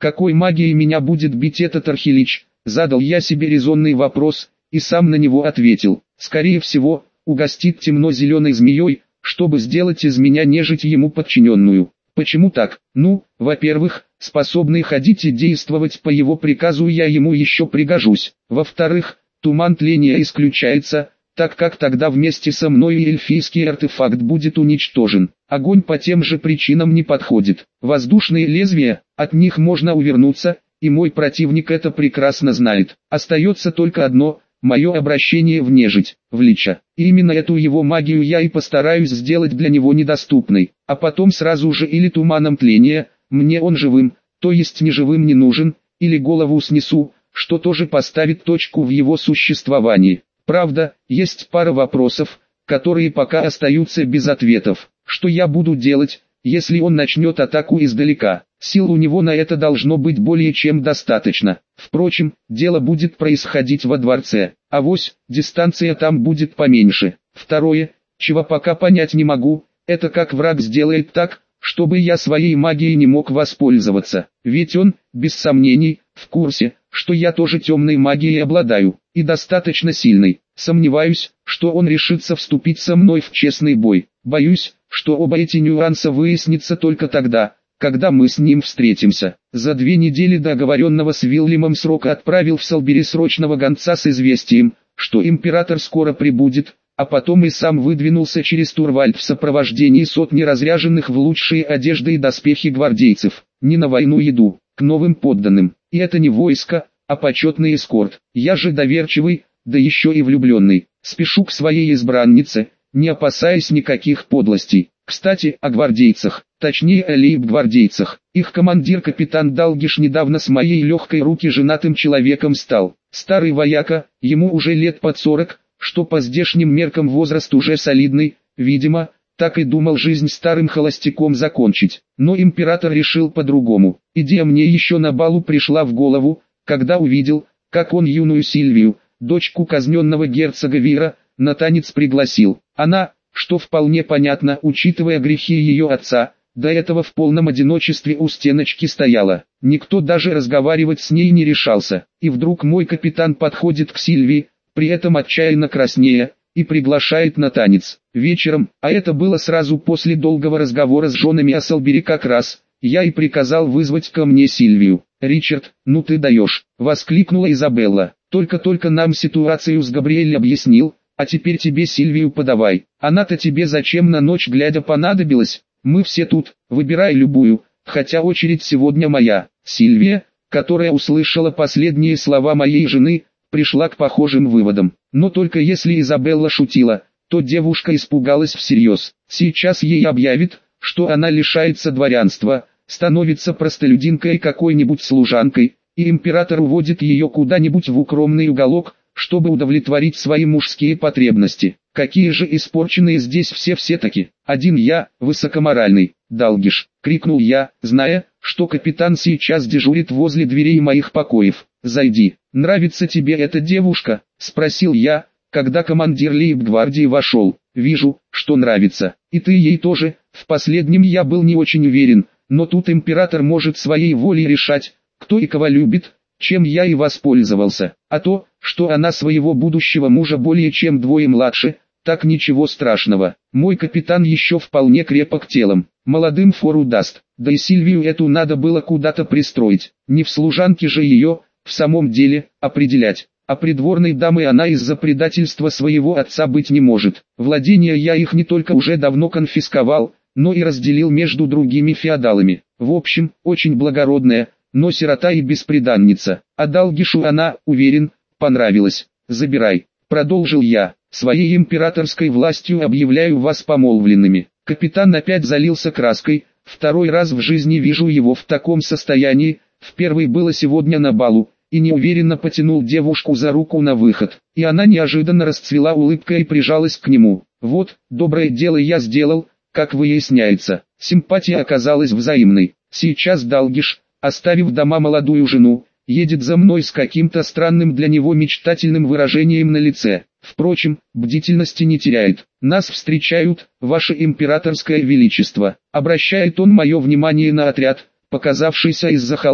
Какой магией меня будет бить этот архилич? Задал я себе резонный вопрос, и сам на него ответил. Скорее всего, угостит темно-зеленой змеей, чтобы сделать из меня нежить ему подчиненную. Почему так? Ну, во-первых, способный ходить и действовать по его приказу я ему еще пригожусь. Во-вторых, туман тления исключается, так как тогда вместе со мной и эльфийский артефакт будет уничтожен. Огонь по тем же причинам не подходит. Воздушные лезвия, от них можно увернуться, и мой противник это прекрасно знает. Остается только одно – мое обращение в нежить, в лича. И именно эту его магию я и постараюсь сделать для него недоступной. А потом сразу же или туманом тления, мне он живым, то есть неживым не нужен, или голову снесу, что тоже поставит точку в его существовании. Правда, есть пара вопросов, которые пока остаются без ответов. Что я буду делать, если он начнет атаку издалека? Сил у него на это должно быть более чем достаточно. Впрочем, дело будет происходить во дворце. Авось, дистанция там будет поменьше. Второе, чего пока понять не могу, это как враг сделает так, чтобы я своей магией не мог воспользоваться. Ведь он, без сомнений, в курсе, что я тоже темной магией обладаю, и достаточно сильной. Сомневаюсь, что он решится вступить со мной в честный бой. Боюсь, что оба эти нюанса выяснятся только тогда, когда мы с ним встретимся. За 2 недели до оговоренного с Вильямом срока отправил в Салбери срочного гонца с известием, что император скоро прибудет, а потом и сам выдвинулся через Турвальд в сопровождении сотни разряженных в лучшие одежды и доспехи гвардейцев. Не на войну иду, к новым подданным. И это не войско, а почетный эскорт. Я же доверчивый, да еще и влюбленный. Спешу к своей избраннице, не опасаясь никаких подлостей. Кстати, о гвардейцах, точнее о лейб-гвардейцах. Их командир капитан Далгиш недавно с моей легкой руки женатым человеком стал. Старый вояка, ему уже лет под 40, что по здешним меркам возраст уже солидный, видимо, так и думал жизнь старым холостяком закончить. Но император решил по-другому. Идея мне еще на балу пришла в голову, когда увидел, как он юную Сильвию, дочку казненного герцога Вира, на танец пригласил. Она, что вполне понятно, учитывая грехи ее отца, до этого в полном одиночестве у стеночки стояла. Никто даже разговаривать с ней не решался. И вдруг мой капитан подходит к Сильвии, при этом отчаянно краснея, и приглашает на танец. Вечером, а это было сразу после долгого разговора с женами о Салбери как раз, я и приказал вызвать ко мне Сильвию. «Ричард, ну ты даешь!» — воскликнула Изабелла. «Только нам ситуацию с Габриэль объяснил, а теперь тебе Сильвию подавай. Она-то тебе зачем на ночь глядя понадобилась? Мы все тут, выбирай любую, хотя очередь сегодня моя». Сильвия, которая услышала последние слова моей жены, пришла к похожим выводам. Но только если Изабелла шутила, то девушка испугалась всерьез. Сейчас ей объявит, что она лишается дворянства, становится простолюдинкой какой-нибудь служанкой, и император уводит ее куда-нибудь в укромный уголок, чтобы удовлетворить свои мужские потребности. Какие же испорченные здесь все-таки. Один я, высокоморальный, Далгиш, крикнул я, зная, что капитан сейчас дежурит возле дверей моих покоев. «Зайди». «Нравится тебе эта девушка?» — спросил я, когда командир лейб-гвардии вошел. «Вижу, что нравится. И ты ей тоже». В последнем я был не очень уверен, но тут император может своей волей решать, кто и кого любит, чем я и воспользовался. А то, что она своего будущего мужа более чем 2 младше, так ничего страшного. Мой капитан еще вполне крепок телом, молодым фору даст, да и Сильвию эту надо было куда-то пристроить. Не в служанке же ее, в самом деле, определять. А придворной дамой она из-за предательства своего отца быть не может. Владения я их не только уже давно конфисковал, но и разделил между другими феодалами. В общем, очень благородная, но сирота и бесприданница. А Далгишу она, уверен, понравилась. «Забирай», — продолжил я, — «своей императорской властью объявляю вас помолвленными». Капитан опять залился краской, второй раз в жизни вижу его в таком состоянии, в первый было сегодня на балу, и неуверенно потянул девушку за руку на выход, и она неожиданно расцвела улыбкой и прижалась к нему. Вот, доброе дело я сделал, как выясняется. Симпатия оказалась взаимной. Сейчас Далгиш, оставив дома молодую жену, едет за мной с каким-то странным для него мечтательным выражением на лице. Впрочем, бдительности не теряет. «Нас встречают, ваше императорское величество», — обращает он мое внимание на отряд, показавшийся из-за холма.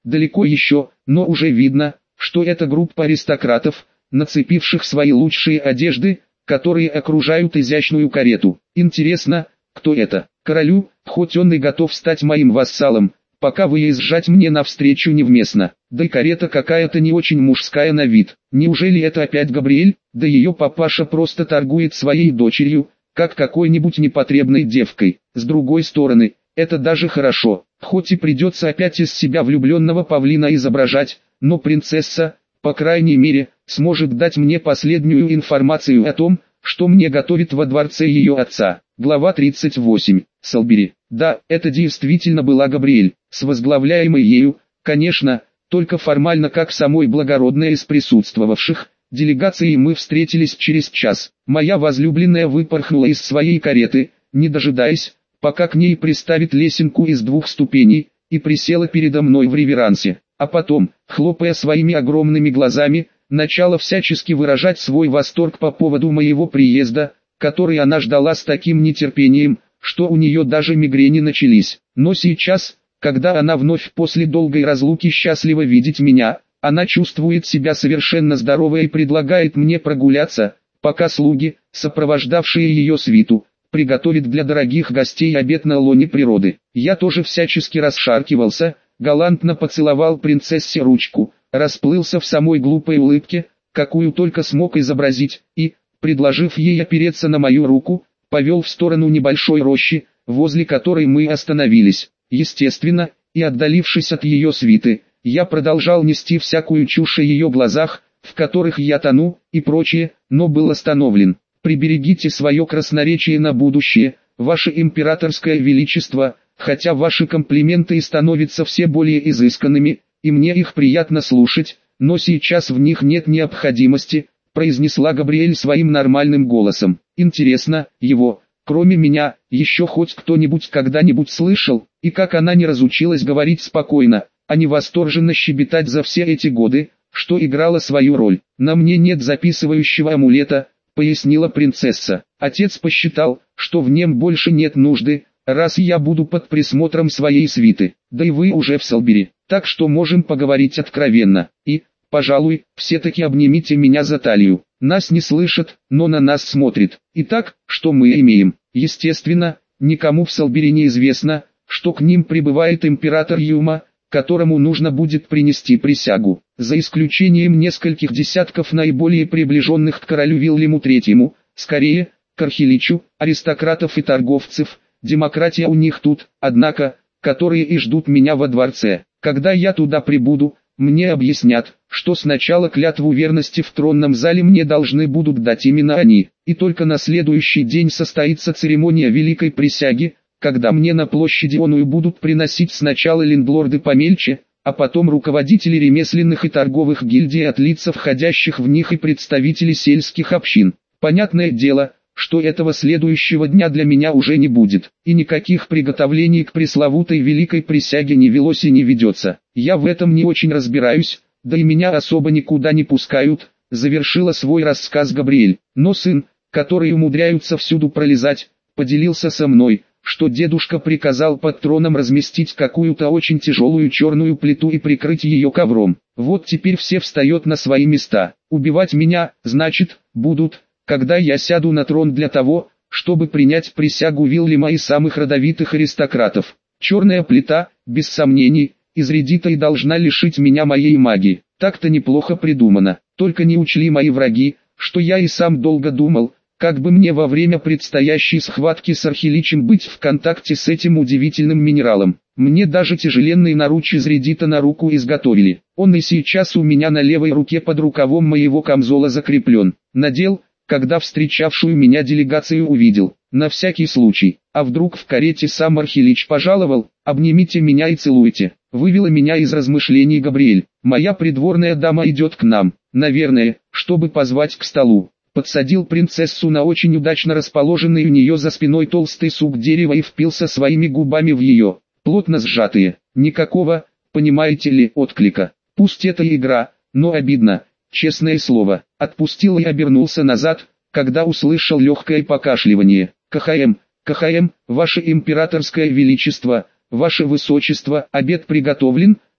далеко еще, но уже видно, что это группа аристократов, нацепивших свои лучшие одежды, которые окружают изящную карету. Интересно, кто это? Королю, хоть он и готов стать моим вассалом, пока выезжать мне навстречу невместно. Да и карета какая-то не очень мужская на вид. Неужели это опять Габриэль? Да ее папаша просто торгует своей дочерью, как какой-нибудь непотребной девкой. С другой стороны, это даже хорошо, хоть и придется опять из себя влюбленного павлина изображать, но принцесса, по крайней мере, сможет дать мне последнюю информацию о том, что мне готовит во дворце ее отца. Глава 38. Салбери. Да, это действительно была Габриэль, с возглавляемой ею, конечно, только формально как самой благородной из присутствовавших, делегацией мы встретились через час. Моя возлюбленная выпорхнула из своей кареты, не дожидаясь, пока к ней приставит лесенку из 2 ступеней, и присела передо мной в реверансе, а потом, хлопая своими огромными глазами, начала всячески выражать свой восторг по поводу моего приезда, который она ждала с таким нетерпением, что у нее даже мигрени начались. Но сейчас, когда она вновь после долгой разлуки счастлива видеть меня, она чувствует себя совершенно здоровой и предлагает мне прогуляться, пока слуги, сопровождавшие ее свиту, приготовят для дорогих гостей обед на лоне природы. Я тоже всячески расшаркивался, галантно поцеловал принцессе ручку, расплылся в самой глупой улыбке, какую только смог изобразить, и, предложив ей опереться на мою руку, повел в сторону небольшой рощи, возле которой мы остановились. Естественно, и отдалившись от ее свиты, я продолжал нести всякую чушь о ее глазах, в которых я тону, и прочее, но был остановлен. Приберегите свое красноречие на будущее, ваше императорское величество, хотя ваши комплименты и становятся все более изысканными, и мне их приятно слушать, но сейчас в них нет необходимости, произнесла Габриэль своим нормальным голосом. Интересно, его, кроме меня, еще хоть кто-нибудь когда-нибудь слышал, и как она не разучилась говорить спокойно, а не восторженно щебетать за все эти годы, что играла свою роль. На мне нет записывающего амулета, пояснила принцесса. Отец посчитал, что в нем больше нет нужды, раз я буду под присмотром своей свиты. Да и вы уже в Салбери, так что можем поговорить откровенно. И, пожалуй, все-таки обнимите меня за талию. Нас не слышат, но на нас смотрят. Итак, что мы имеем? Естественно, никому в Салбери не известно, что к ним прибывает император Юма, которому нужно будет принести присягу. За исключением нескольких десятков наиболее приближенных к королю Вильяму III, скорее, к Архиличу, аристократов и торговцев, демократия у них тут, однако, которые и ждут меня во дворце. Когда я туда прибуду, мне объяснят, что сначала клятву верности в тронном зале мне должны будут дать именно они, и только на следующий день состоится церемония Великой Присяги, когда мне на площади оную будут приносить сначала лендлорды помельче, а потом руководители ремесленных и торговых гильдий от лиц входящих в них и представители сельских общин. Понятное дело, что этого следующего дня для меня уже не будет, и никаких приготовлений к пресловутой Великой Присяге не велось и не ведется. Я в этом не очень разбираюсь, да и меня особо никуда не пускают, завершила свой рассказ Габриэль. Но сын, который умудряются всюду пролезать, поделился со мной, что дедушка приказал под троном разместить какую-то очень тяжелую черную плиту и прикрыть ее ковром. Вот теперь все встают на свои места. Убивать меня, значит, будут, когда я сяду на трон для того, чтобы принять присягу Вильяма и самых родовитых аристократов. Черная плита, без сомнений, из Редита и должна лишить меня моей магии. Так-то неплохо придумано. Только не учли мои враги, что я и сам долго думал, как бы мне во время предстоящей схватки с Архиличем быть в контакте с этим удивительным минералом. Мне даже тяжеленный наруч из Редита на руку изготовили. Он и сейчас у меня на левой руке под рукавом моего камзола закреплен. Надел, когда встречавшую меня делегацию увидел. На всякий случай. А вдруг в карете сам Архилич пожаловал? Обнимите меня и целуйте. Вывела меня из размышлений Габриэль. Моя придворная дама идет к нам. Наверное, чтобы позвать к столу. Подсадил принцессу на очень удачно расположенный у нее за спиной толстый сук дерева и впился своими губами в ее, плотно сжатые. Никакого, понимаете ли, отклика. Пусть это игра, но обидно, честное слово. Отпустил и обернулся назад, когда услышал легкое покашливание. КХМ, ваше императорское величество, ваше высочество, обед приготовлен,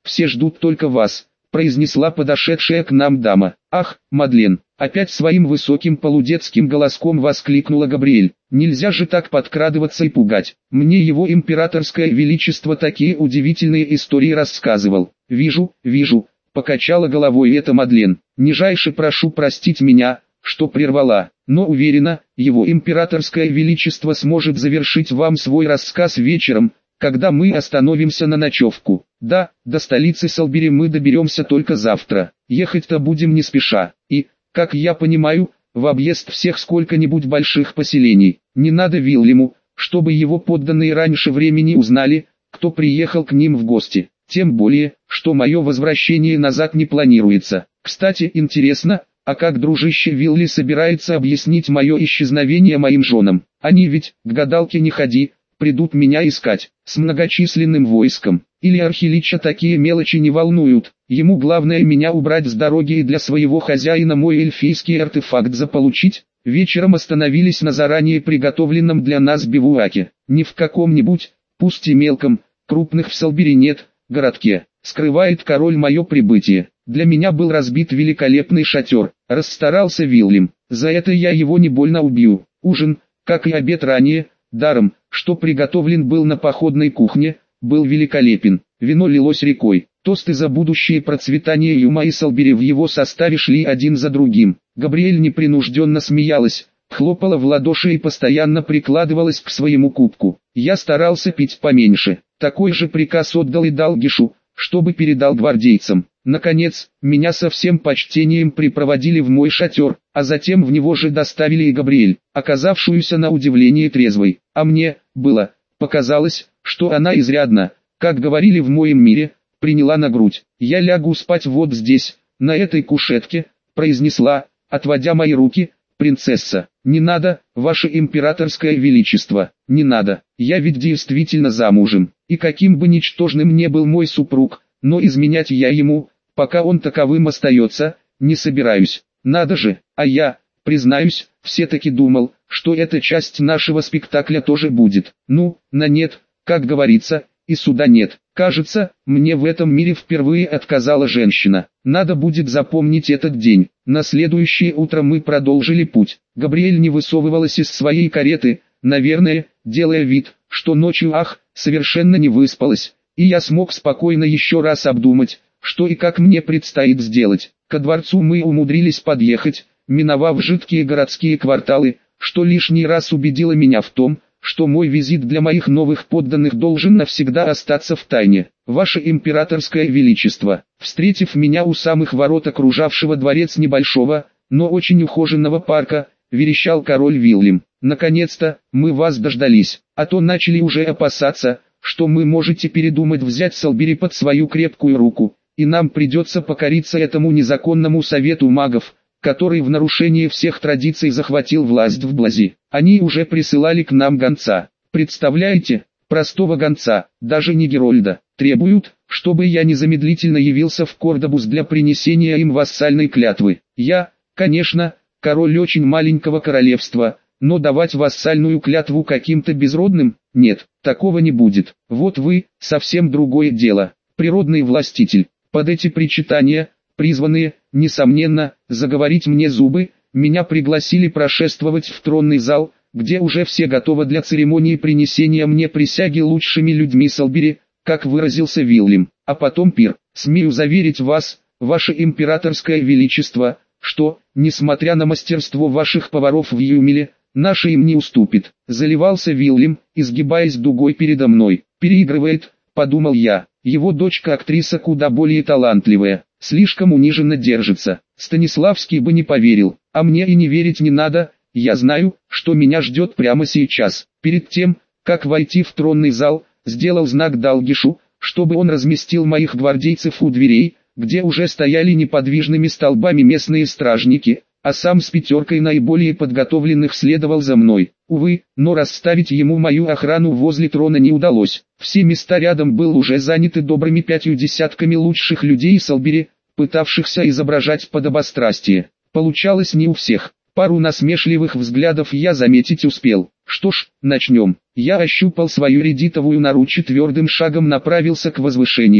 все ждут только вас», произнесла подошедшая к нам дама. «Ах, Мадлен!» Опять своим высоким полудетским голоском воскликнула Габриэль. «Нельзя же так подкрадываться и пугать. Мне его императорское величество такие удивительные истории рассказывал». «Вижу, вижу», покачала головой эта Мадлен. «Нижайше прошу простить меня, что прервала, но уверена, его императорское величество сможет завершить вам свой рассказ вечером, когда мы остановимся на ночевку. Да, до столицы Салбери мы доберемся только завтра. Ехать-то будем не спеша. И, как я понимаю, в объезд всех сколько-нибудь больших поселений. Не надо Вильяму, чтобы его подданные раньше времени узнали, кто приехал к ним в гости. Тем более, что мое возвращение назад не планируется. Кстати, интересно, а как дружище Вилли собирается объяснить мое исчезновение моим женам? Они ведь, к гадалке не ходи, придут меня искать, с многочисленным войском. Или Архилича такие мелочи не волнуют, ему главное меня убрать с дороги и для своего хозяина мой эльфийский артефакт заполучить. Вечером остановились на заранее приготовленном для нас бивуаке, не в каком-нибудь, пусть и мелком, крупных в Салбери нет, городке. Скрывает король мое прибытие. Для меня был разбит великолепный шатер, расстарался Вильям, за это я его не больно убью. Ужин, как и обед ранее, даром, что приготовлен был на походной кухне, был великолепен. Вино лилось рекой, тосты за будущее процветание Юма и Салбери в его составе шли один за другим. Габриэль непринужденно смеялась, хлопала в ладоши и постоянно прикладывалась к своему кубку. Я старался пить поменьше, такой же приказ отдал и Далгишу, чтобы передал гвардейцам. Наконец, меня со всем почтением припроводили в мой шатер, а затем в него же доставили и Габриэль, оказавшуюся на удивление трезвой. А мне, показалось, что она изрядно, как говорили в моем мире, приняла на грудь. «Я лягу спать вот здесь, на этой кушетке», произнесла, отводя мои руки. «Принцесса, не надо, ваше императорское величество, не надо, я ведь действительно замужем, и каким бы ничтожным ни был мой супруг, но изменять я ему, пока он таковым остается, не собираюсь. Надо же, а я, признаюсь, все-таки думал, что эта часть нашего спектакля тоже будет. Ну, на нет, как говорится, и суда нет. Кажется, мне в этом мире впервые отказала женщина. Надо будет запомнить этот день». На следующее утро мы продолжили путь. Габриэль не высовывалась из своей кареты, наверное, делая вид, что ночью совершенно не выспалась, и я смог спокойно еще раз обдумать, что и как мне предстоит сделать. Ко дворцу мы умудрились подъехать, миновав жидкие городские кварталы, что лишний раз убедило меня в том, что мой визит для моих новых подданных должен навсегда остаться в тайне. «Ваше императорское величество», встретив меня у самых ворот окружавшего дворец небольшого, но очень ухоженного парка, верещал король Вильям. «Наконец-то, мы вас дождались, а то начали уже опасаться, что мы можете передумать взять Салбери под свою крепкую руку, и нам придется покориться этому незаконному совету магов, который в нарушение всех традиций захватил власть в Блази. Они уже присылали к нам гонца. Представляете, простого гонца, даже не Герольда, требуют, чтобы я незамедлительно явился в Кордобус для принесения им вассальной клятвы. Я, конечно, король очень маленького королевства, но давать вассальную клятву каким-то безродным, нет, такого не будет. Вот вы, совсем другое дело, природный властитель. Под эти причитания, призванные, несомненно, заговорить мне зубы, меня пригласили прошествовать в тронный зал, где уже все готовы для церемонии принесения мне присяги лучшими людьми Салбери, как выразился Вильям. А потом пир. Смею заверить вас, ваше императорское величество, что, несмотря на мастерство ваших поваров в Юмеле, наше им не уступит. Заливался Вильям, изгибаясь дугой передо мной. Переигрывает, подумал я. Его дочка-актриса куда более талантливая, слишком униженно держится. Станиславский бы не поверил, а мне и не верить не надо, я знаю, что меня ждет прямо сейчас. Перед тем, как войти в тронный зал, сделал знак Далгишу, чтобы он разместил моих гвардейцев у дверей, где уже стояли неподвижными столбами местные стражники, а сам с пятеркой наиболее подготовленных следовал за мной. Увы, но расставить ему мою охрану возле трона не удалось. Все места рядом был уже заняты добрыми 5 десятками лучших людей Салбери, пытавшихся изображать подобострастие. Получалось не у всех. Пару насмешливых взглядов я заметить успел. Что ж, начнем. Я ощупал свою редитовую нору, твердым шагом направился к возвышению,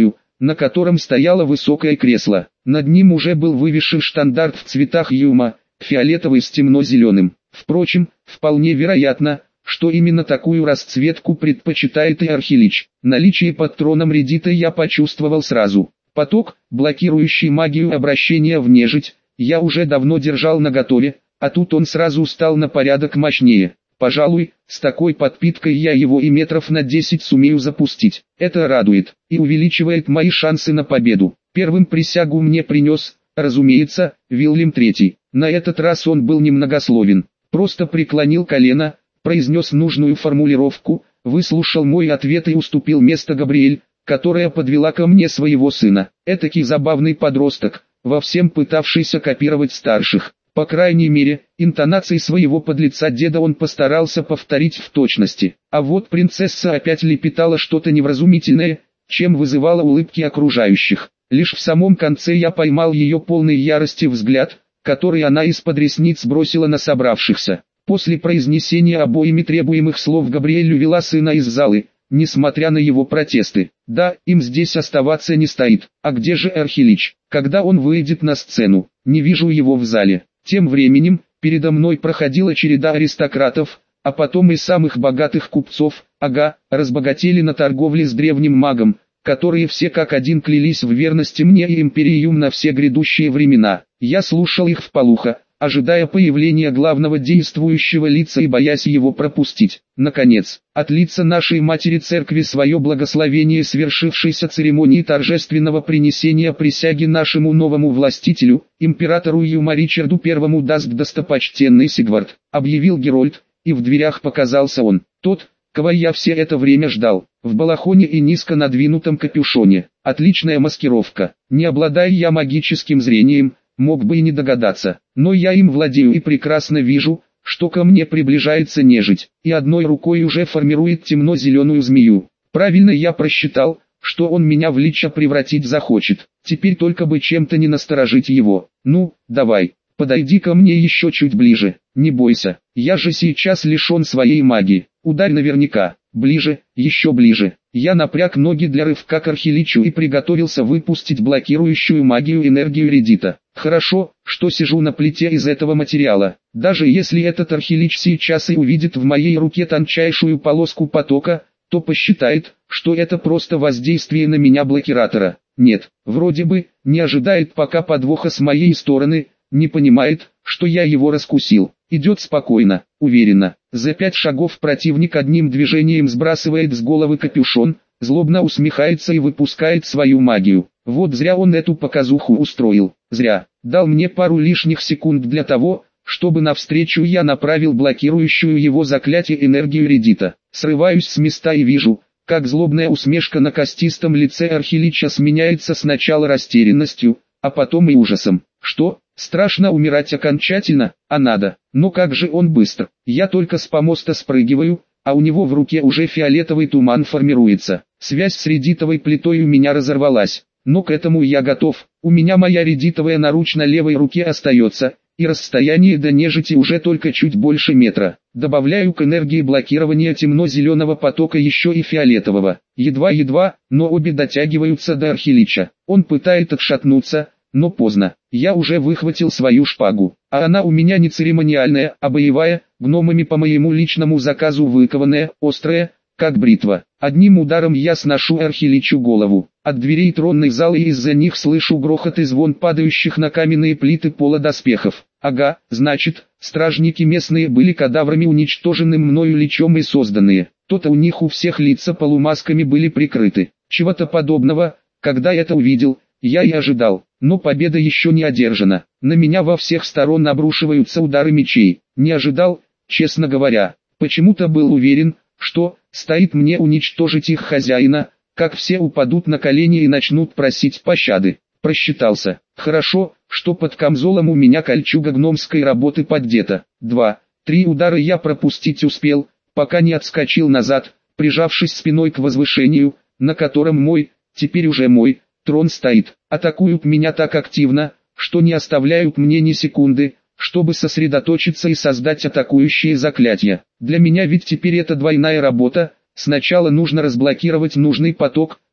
на котором стояло высокое кресло. Над ним уже был вывешен штандарт в цветах Юма, фиолетовый с темно-зеленым. Впрочем, вполне вероятно, что именно такую расцветку предпочитает и Архилич. Наличие под троном редита я почувствовал сразу. Поток, блокирующий магию обращения в нежить, я уже давно держал наготове, а тут он сразу стал на порядок мощнее. Пожалуй, с такой подпиткой я его и метров на 10 сумею запустить. Это радует и увеличивает мои шансы на победу. Первым присягу мне принес, разумеется, Вильям III. На этот раз он был немногословен. Просто преклонил колено, произнес нужную формулировку, выслушал мой ответ и уступил место Габриэль, которая подвела ко мне своего сына. Этакий забавный подросток, во всем пытавшийся копировать старших. По крайней мере, интонации своего подлеца деда он постарался повторить в точности. А вот принцесса опять лепетала что-то невразумительное, чем вызывала улыбки окружающих. Лишь в самом конце я поймал ее полный ярости взгляд, который она из-под ресниц бросила на собравшихся. После произнесения обоими требуемых слов Габриэль увела сына из залы, несмотря на его протесты. Да, им здесь оставаться не стоит. А где же Архилич? Когда он выйдет на сцену? Не вижу его в зале. Тем временем, передо мной проходила череда аристократов, а потом и самых богатых купцов, разбогатели на торговле с древним магом, которые все как один клялись в верности мне и Империум на все грядущие времена. Я слушал их вполуха, ожидая появления главного действующего лица и боясь его пропустить. Наконец, от лица нашей матери церкви свое благословение свершившейся церемонии торжественного принесения присяги нашему новому властителю, императору Юма Ричарду I даст достопочтенный Сигвард, объявил Герольд, и в дверях показался он, тот, кого я все это время ждал, в балахоне и низко надвинутом капюшоне. Отличная маскировка. Не обладая я магическим зрением, мог бы и не догадаться, но я им владею и прекрасно вижу, что ко мне приближается нежить, и одной рукой уже формирует темно-зеленую змею. Правильно я просчитал, что он меня в лича превратить захочет, теперь только бы чем-то не насторожить его. Ну, давай, подойди ко мне еще чуть ближе, не бойся, я же сейчас лишен своей магии, ударь наверняка, ближе, еще ближе. Я напряг ноги для рывка к Архиличу и приготовился выпустить блокирующую магию энергию редита. Хорошо, что сижу на плите из этого материала. Даже если этот Архилич сейчас и увидит в моей руке тончайшую полоску потока, то посчитает, что это просто воздействие на меня блокиратора. Нет, вроде бы, не ожидает пока подвоха с моей стороны, не понимает, что я его раскусил. Идет спокойно, уверенно. За 5 шагов противник одним движением сбрасывает с головы капюшон, злобно усмехается и выпускает свою магию. Вот зря он эту показуху устроил. Зря. Дал мне пару лишних секунд для того, чтобы навстречу я направил блокирующую его заклятие энергию редита. Срываюсь с места и вижу, как злобная усмешка на костистом лице Архилича сменяется сначала растерянностью, а потом и ужасом. Что? Страшно умирать окончательно, а надо. Но как же он быстро. Я только с помоста спрыгиваю, а у него в руке уже фиолетовый туман формируется. Связь с редитовой плитой у меня разорвалась. Но к этому я готов. У меня моя редитовая наруч на левой руке остается, и расстояние до нежити уже только чуть больше метра. Добавляю к энергии блокирования темно-зеленого потока еще и фиолетового. Едва-едва, но обе дотягиваются до Архилича. Он пытается отшатнуться, но поздно. Я уже выхватил свою шпагу, а она у меня не церемониальная, а боевая, гномами по моему личному заказу выкованная, острая, как бритва. Одним ударом я сношу Архиличу голову. От дверей тронной залы из-за них слышу грохот и звон падающих на каменные плиты пола доспехов. Ага, значит, стражники местные были кадаврами уничтоженным мною личом и созданные. То-то у них у всех лица полумасками были прикрыты. Чего-то подобного, когда это увидел, я и ожидал. Но победа еще не одержана. На меня во всех сторон обрушиваются удары мечей. Не ожидал, честно говоря. Почему-то был уверен, что стоит мне уничтожить их хозяина, как все упадут на колени и начнут просить пощады. Просчитался. Хорошо, что под камзолом у меня кольчуга гномской работы поддета. 2-3 удара я пропустить успел, пока не отскочил назад, прижавшись спиной к возвышению, на котором мой, теперь уже мой, трон стоит. Атакуют меня так активно, что не оставляют мне ни секунды, чтобы сосредоточиться и создать атакующие заклятия. Для меня ведь теперь это двойная работа. Сначала нужно разблокировать нужный поток,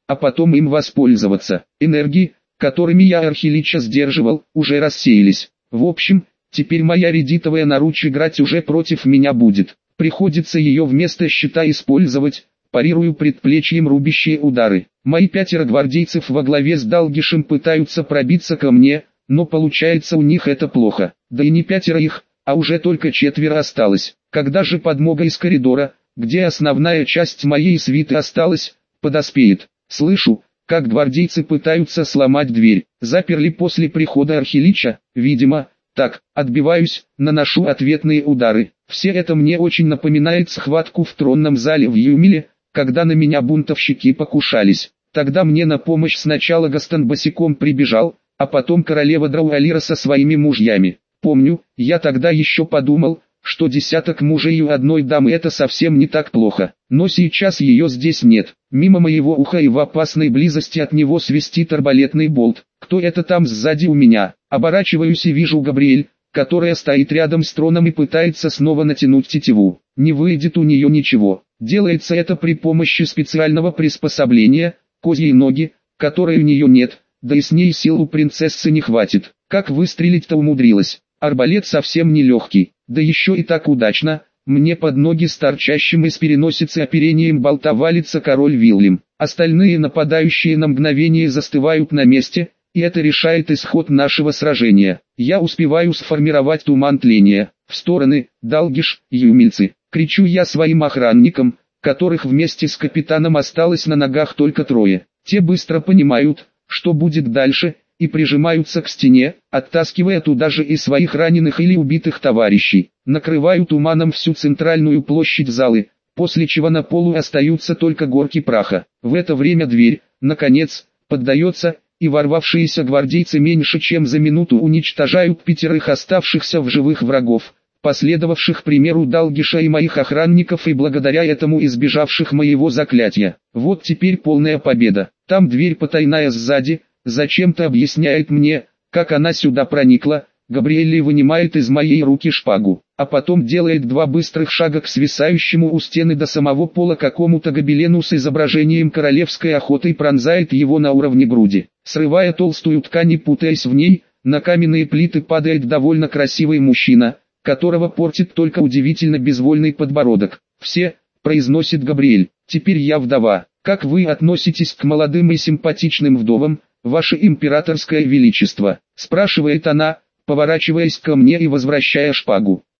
а потом им воспользоваться. Энергии, которыми я Архилича сдерживал, уже рассеялись. В общем, теперь моя редитовая наруч играть уже против меня будет. Приходится ее вместо щита использовать, парирую предплечьем рубящие удары. Мои 5 гвардейцев во главе с Далгишем пытаются пробиться ко мне, но получается у них это плохо. Да и не 5 их, а уже только 4 осталось. Когда же подмога из коридора, где основная часть моей свиты осталась, подоспеет? Слышу, как гвардейцы пытаются сломать дверь. Заперли после прихода Архилича, видимо. Так, отбиваюсь, наношу ответные удары. Все это мне очень напоминает схватку в тронном зале в Юмиле, когда на меня бунтовщики покушались. Тогда мне на помощь сначала Гастон босиком прибежал, а потом королева Драуалира со своими мужьями. Помню, я тогда еще подумал, что десяток мужей у одной дамы это совсем не так плохо. Но сейчас ее здесь нет. Мимо моего уха и в опасной близости от него свистит арбалетный болт. Кто это там сзади у меня? Оборачиваюсь и вижу Габриэль, которая стоит рядом с троном и пытается снова натянуть тетиву. Не выйдет у нее ничего. Делается это при помощи специального приспособления, козьей ноги, которой у нее нет, да и с ней сил у принцессы не хватит. Как выстрелить-то умудрилась? Арбалет совсем не легкий, да еще и так удачно. Мне под ноги с торчащим из переносицы оперением болта валится король Вильям. Остальные нападающие на мгновение застывают на месте, и это решает исход нашего сражения. Я успеваю сформировать туман тления. В стороны, Далгиш, юмильцы. Кричу я своим охранникам, которых вместе с капитаном осталось на ногах только 3. Те быстро понимают, что будет дальше, и прижимаются к стене, оттаскивая туда же и своих раненых или убитых товарищей. Накрываю туманом всю центральную площадь залы, после чего на полу остаются только горки праха. В это время дверь, наконец, поддается, и ворвавшиеся гвардейцы меньше чем за минуту уничтожают 5 оставшихся в живых врагов, последовавших примеру Далгиша и моих охранников и благодаря этому избежавших моего заклятия. Вот теперь полная победа. Там дверь потайная сзади, зачем-то объясняет мне, как она сюда проникла. Габриэль вынимает из моей руки шпагу, а потом делает 2 быстрых шага к свисающему у стены до самого пола какому-то гобелену с изображением королевской охоты и пронзает его на уровне груди. Срывая толстую ткань и путаясь в ней, на каменные плиты падает довольно красивый мужчина, которого портит только удивительно безвольный подбородок. «Все», — произносит Габриэль, — «теперь я вдова. Как вы относитесь к молодым и симпатичным вдовам, ваше императорское величество?» — спрашивает она, поворачиваясь ко мне и возвращая шпагу.